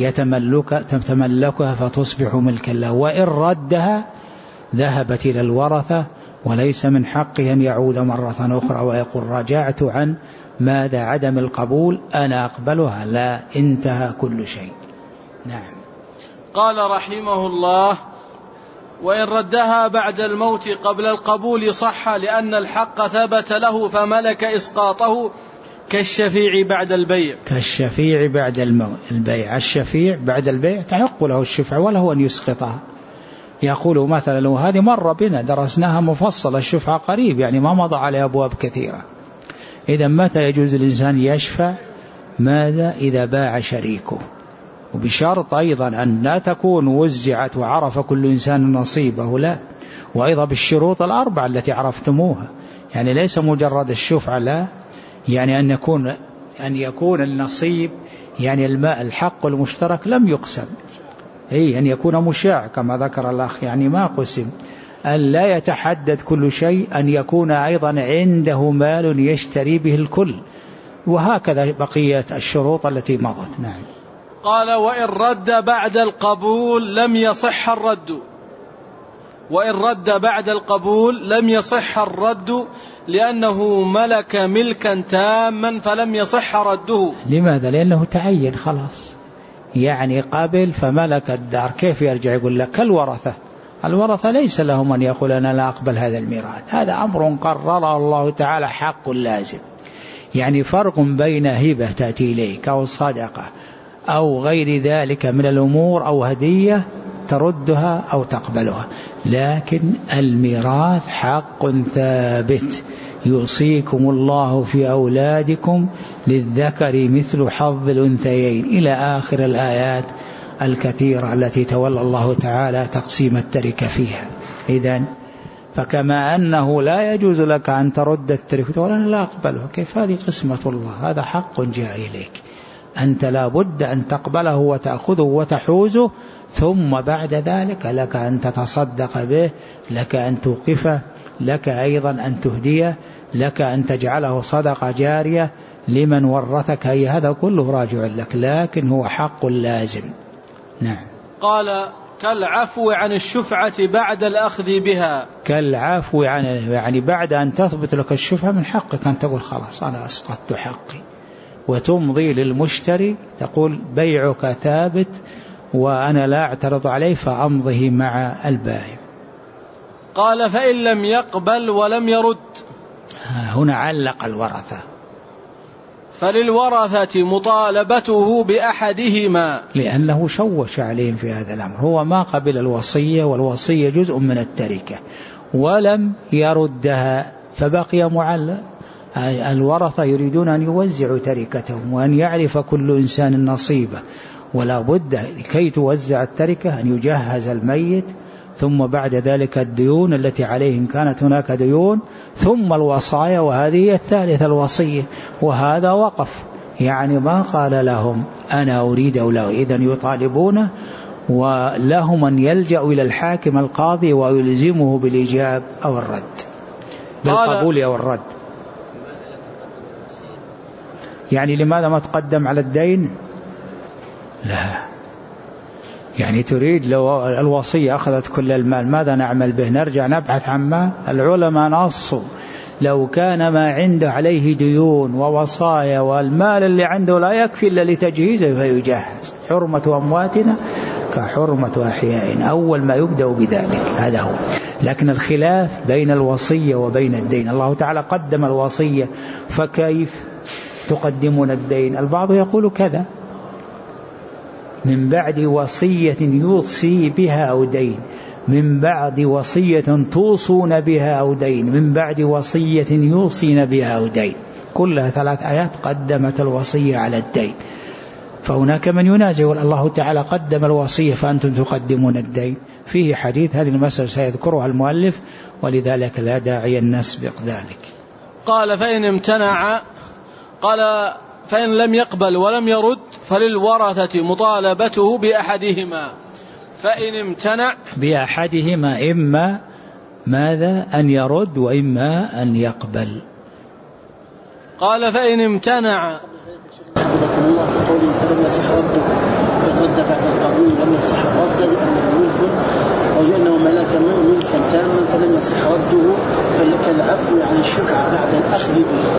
يتملكها فتصبح ملكا له، وإن ردها ذهبت إلى الورثة وليس من حقه أن يعود مرة أخرى ويقول رجعت عن ماذا؟ عدم القبول، أنا أقبلها، لا، انتهى كل شيء. نعم. قال رحمه الله: وإن ردها بعد الموت قبل القبول صح، لأن الحق ثبت له فملك إسقاطه كالشفيع بعد البيع. كالشفيع بعد الموت البيع. الشفيع بعد البيع تحق له الشفع وله أن يسقطها، يقول مثلا وهذه مرة بنا درسناها مفصلة الشفعة قريب يعني ما مضى على أبواب كثيرة. إذا متى يجوز الإنسان يشفع؟ ماذا؟ إذا باع شريكه، وبشرط أيضا أن لا تكون وزعت وعرف كل إنسان نصيبه، لا، وأيضا بالشروط الأربعة التي عرفتموها، يعني ليس مجرد الشفعة، لا، يعني أن يكون أن يكون النصيب يعني الماء الحق المشترك لم يقسم، أي أن يكون مشاع كما ذكر الأخ، يعني ما قسم، أن لا يتحدد كل شيء، أن يكون أيضا عنده مال يشتري به الكل، وهكذا بقية الشروط التي مضت. نعم. قال: وإن رد بعد القبول لم يصح الرد. وإن رد بعد القبول لم يصح الرد لأنه ملك ملكا تاما فلم يصح رده. لماذا؟ لأنه تعين خلاص، يعني قابل فملك الدار، كيف يرجع يقول لك؟ الورثة الورثة ليس لهم أن يقول أنا لا أقبل هذا الميراث، هذا أمر قرره الله تعالى حق لازم. يعني فرق بين هبة تأتي إليك أو صدقة أو غير ذلك من الأمور أو هدية تردها أو تقبلها، لكن الميراث حق ثابت. يوصيكم الله في أولادكم للذكر مثل حظ الأنثيين إلى آخر الآيات الكثيرة التي تولى الله تعالى تقسيم التركة فيها. إذن فكما أنه لا يجوز لك أن ترد التركة ولا لا أقبله، كيف؟ هذه قسمة الله، هذا حق جاء إليك، أنت لا بد أن تقبله وتأخذه وتحوزه، ثم بعد ذلك لك أن تتصدق به، لك أن توقفه، لك أيضا أن تهديه، لك أن تجعله صدقة جارية لمن ورثك، أي هذا كله راجع لك، لكن هو حق لازم. نعم. قال: كالعفو عن الشفعة بعد الأخذ بها. كالعفو عن يعني بعد أن تثبت لك الشفعة من حقك أن تقول خلاص أنا أسقطت حقي، وتمضي للمشتري تقول بيعك ثابت وأنا لا أعترض عليه فأمضه مع البائع. قال: فإن لم يقبل ولم يرد. هنا علق الورثة. فللورثة مطالبته بأحدهما، لأنه شوش عليهم في هذا الأمر، هو ما قبل الوصية والوصية جزء من التركة ولم يردها فبقي معلق. الورثة يريدون أن يوزعوا تركتهم وأن يعرف كل إنسان نصيبه، ولا بد لكي توزع التركة أن يجهز الميت، ثم بعد ذلك الديون التي عليه إن كانت هناك ديون، ثم الوصايا، وهذه هي الثالثة الوصية، وهذا وقف، يعني ما قال لهم أنا أريد أو لا، إذن يطالبونه، ولهم أن يلجأوا إلى الحاكم القاضي ويلزمه بالإجاب أو الرد، بالقبول أو الرد. يعني لماذا ما تقدم على الدين؟ لا، يعني تريد لو الوصية أخذت كل المال ماذا نعمل به؟ نرجع نبحث عن مال؟ العلماء نصوا لو كان ما عنده عليه ديون ووصايا والمال اللي عنده لا يكفي إلا لتجهيزه فيجهز. حرمة أمواتنا كحرمة أحيائنا، أول ما يبدأ بذلك هذا هو. لكن الخلاف بين الوصية وبين الدين، الله تعالى قدم الوصية فكيف تقدمون الدين؟ البعض يقول كذا، من بعد وصية يوصي بها أو دين، من بعد وصية توصون بها أو دين، من بعد وصية يوصين بها أو دين، كلها ثلاث آيات قدمت الوصية على الدين. فهناك من ينازع الله تعالى قدم الوصية فأنتم تقدمون الدين، فيه حديث، هذه المسألة سيذكرها المؤلف ولذلك لا داعي أن نسبق ذلك. قال: فإن امتنع، قال فإن لم يقبل ولم يرد فللورثة مطالبته بأحدهما. فإن امتنع بأحدهما، إما ماذا؟ أن يرد وإما أن يقبل. قال: فإن امتنع حفظكم الله في قوله فلم يصح رده، الرد بعد القبول لم يصح الرد لأنه ملك أو لأنه ملك ملكا تاما فلم يصح رده، فلك العفو عن الشفعة بعد الأخذ به.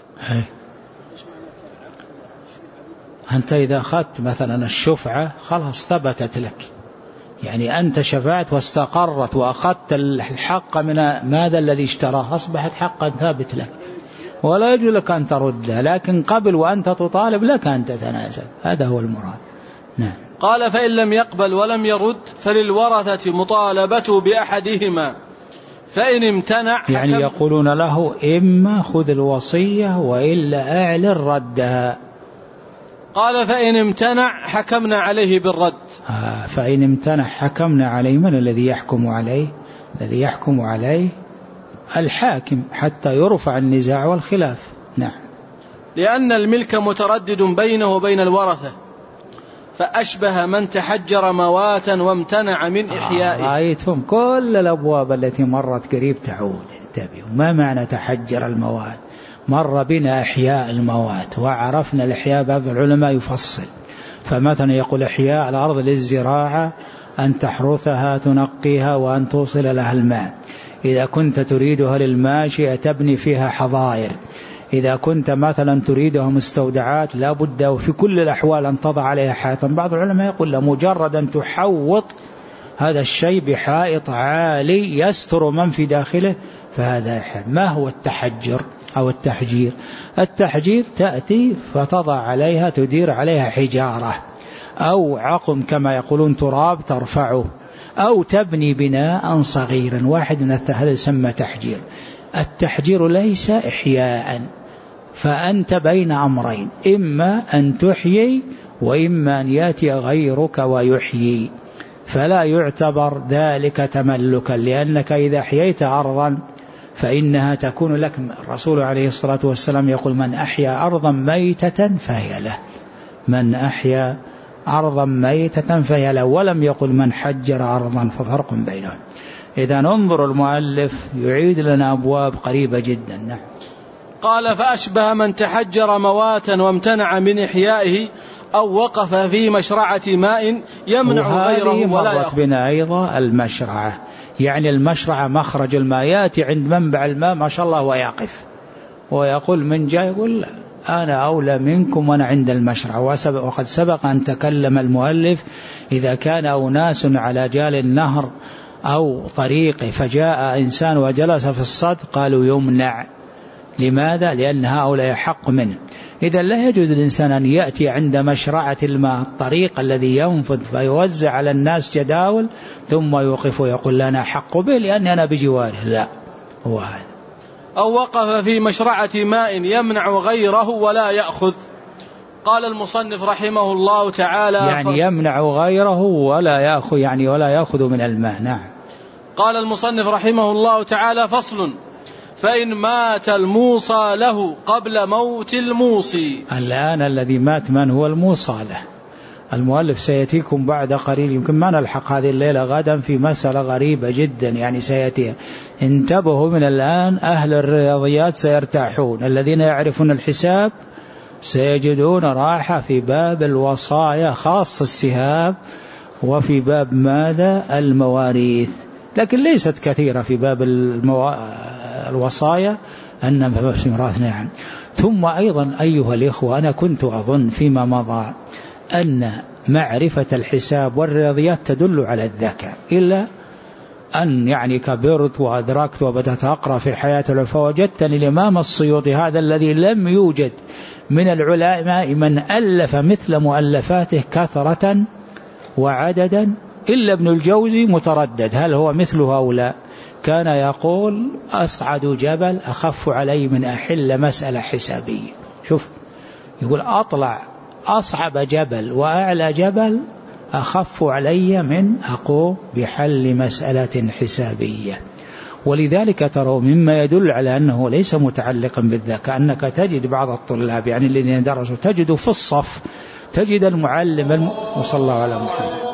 أنت إذا أخذت مثلا الشفعة خلاص ثبتت لك، يعني أنت شفعت واستقرت وأخذت الحق من ماذا الذي اشتراه، أصبحت حقا ثابت لك ولا يجوز لك أن تردها، لكن قبل وأنت تطالب لك أن تتنازل، هذا هو المراد. نعم. قال فإن لم يقبل ولم يرد فللورثة مطالبته بأحدهما، فإن امتنع يعني يقولون له إما خذ الوصية وإلا أعلن ردها. قال فإن امتنع حكمنا عليه بالرد. آه فإن امتنع حكمنا عليه. من الذي يحكم عليه؟ الذي يحكم عليه الحاكم حتى يرفع النزاع والخلاف. نعم. لأن الملك متردد بينه وبين الورثة، فأشبه من تحجر مواتا وامتنع من إحيائه. آه رأيتم كل الأبواب التي مرت قريب تعود. انتبهوا، ما معنى تحجر الموات؟ مر بنا إحياء الموات وعرفنا الإحياء. بعض العلماء يفصل، فمثلا يقول إحياء الأرض للزراعة أن تحرثها تنقيها وأن توصل لها الماء. إذا كنت تريدها للماشية تبني فيها حظائر. إذا كنت مثلا تريدها مستودعات لا بد وفي كل الأحوال أن تضع عليها حائطا. بعض العلماء يقول لمجرد أن تحوط هذا الشيء بحائط عالي يستر من في داخله فهذا إحياء. ما هو التحجر أو التحجير؟ التحجير تأتي فتضع عليها تدير عليها حجارة أو عقم كما يقولون تراب ترفعه، أو تبني بناء صغيرا. واحد من هذا يسمى تحجير. التحجير ليس إحياء، فأنت بين أمرين، إما أن تحيي وإما أن يأتي غيرك ويحيي، فلا يعتبر ذلك تملكا، لأنك إذا أحييت أرضا فإنها تكون لك. الرسول عليه الصلاة والسلام يقول من أحيا أرضا ميتة فهي له. من أحيا أرضا ميتة فهي له، ولم يقل من حجر أرضا، ففرق بينهم. إذا ننظر المؤلف يعيد لنا أبواب قريبة جدا. نعم. قال فأشبه من تحجر مواتا وامتنع من إحيائه أو وقف في مشرعة ماء يمنع غيره ولا يأخذ. بنا أيضا المشرعة، يعني المشرعة مخرج الماء، يأتي عند منبع الماء ما شاء الله ويقف ويقول من جاء يقول أنا أولى منكم وأنا عند المشرعة. وقد سبق أن تكلم المؤلف إذا كان أناس على جال النهر أو طريقه فجاء إنسان وجلس في الصد قالوا يمنع. لماذا؟ لأن هؤلاء حق منه. إذا لا يجوز الإنسان أن يأتي عند مشرعة الماء الطريق الذي ينفذ فيوزع على الناس جداول ثم يوقف ويقول لنا حق به لأني أنا بجواره. لا، هو هذا. أو وقف في مشرعة ماء يمنع غيره ولا يأخذ. قال المصنف رحمه الله تعالى يعني ف... يمنع غيره ولا يأخذ، يعني ولا يأخذ من الماء. نعم. قال المصنف رحمه الله تعالى فصل: فإن مات الموصى له قبل موت الموصي. الآن الذي مات من هو الموصى له؟ المؤلف سيأتيكم بعد قليل، يمكن ما نلحق هذه الليلة، غدا في مسألة غريبة جدا يعني سيأتيها. انتبهوا من الآن، أهل الرياضيات سيرتاحون، الذين يعرفون الحساب سيجدون راحة في باب الوصايا خاص السهام، وفي باب ماذا؟ المواريث، لكن ليست كثيرة في باب المو... الوصايا أن ميراث. نعم. ثم أيضا أيها الإخوة، أنا كنت أظن فيما مضى أن معرفة الحساب والرياضيات تدل على الذكاء، إلا أن يعني كبرت وأدركت وبدأت أقرأ في حياة العلماء فوجدتني الإمام السيوطي هذا الذي لم يوجد من العلماء من ألف مثل مؤلفاته كثرة وعددا إلا ابن الجوزي متردد هل هو مثله أو لا. كان يقول أصعد جبل أخف علي من أحل مسألة حسابية. شوف، يقول أطلع أصعب جبل وأعلى جبل أخف علي من أقوم بحل مسألة حسابية. ولذلك ترى مما يدل على أنه ليس متعلقا بالذكاء أنك تجد بعض الطلاب يعني الذين درسوا تجد في الصف تجد المعلم وصلى الله على محمد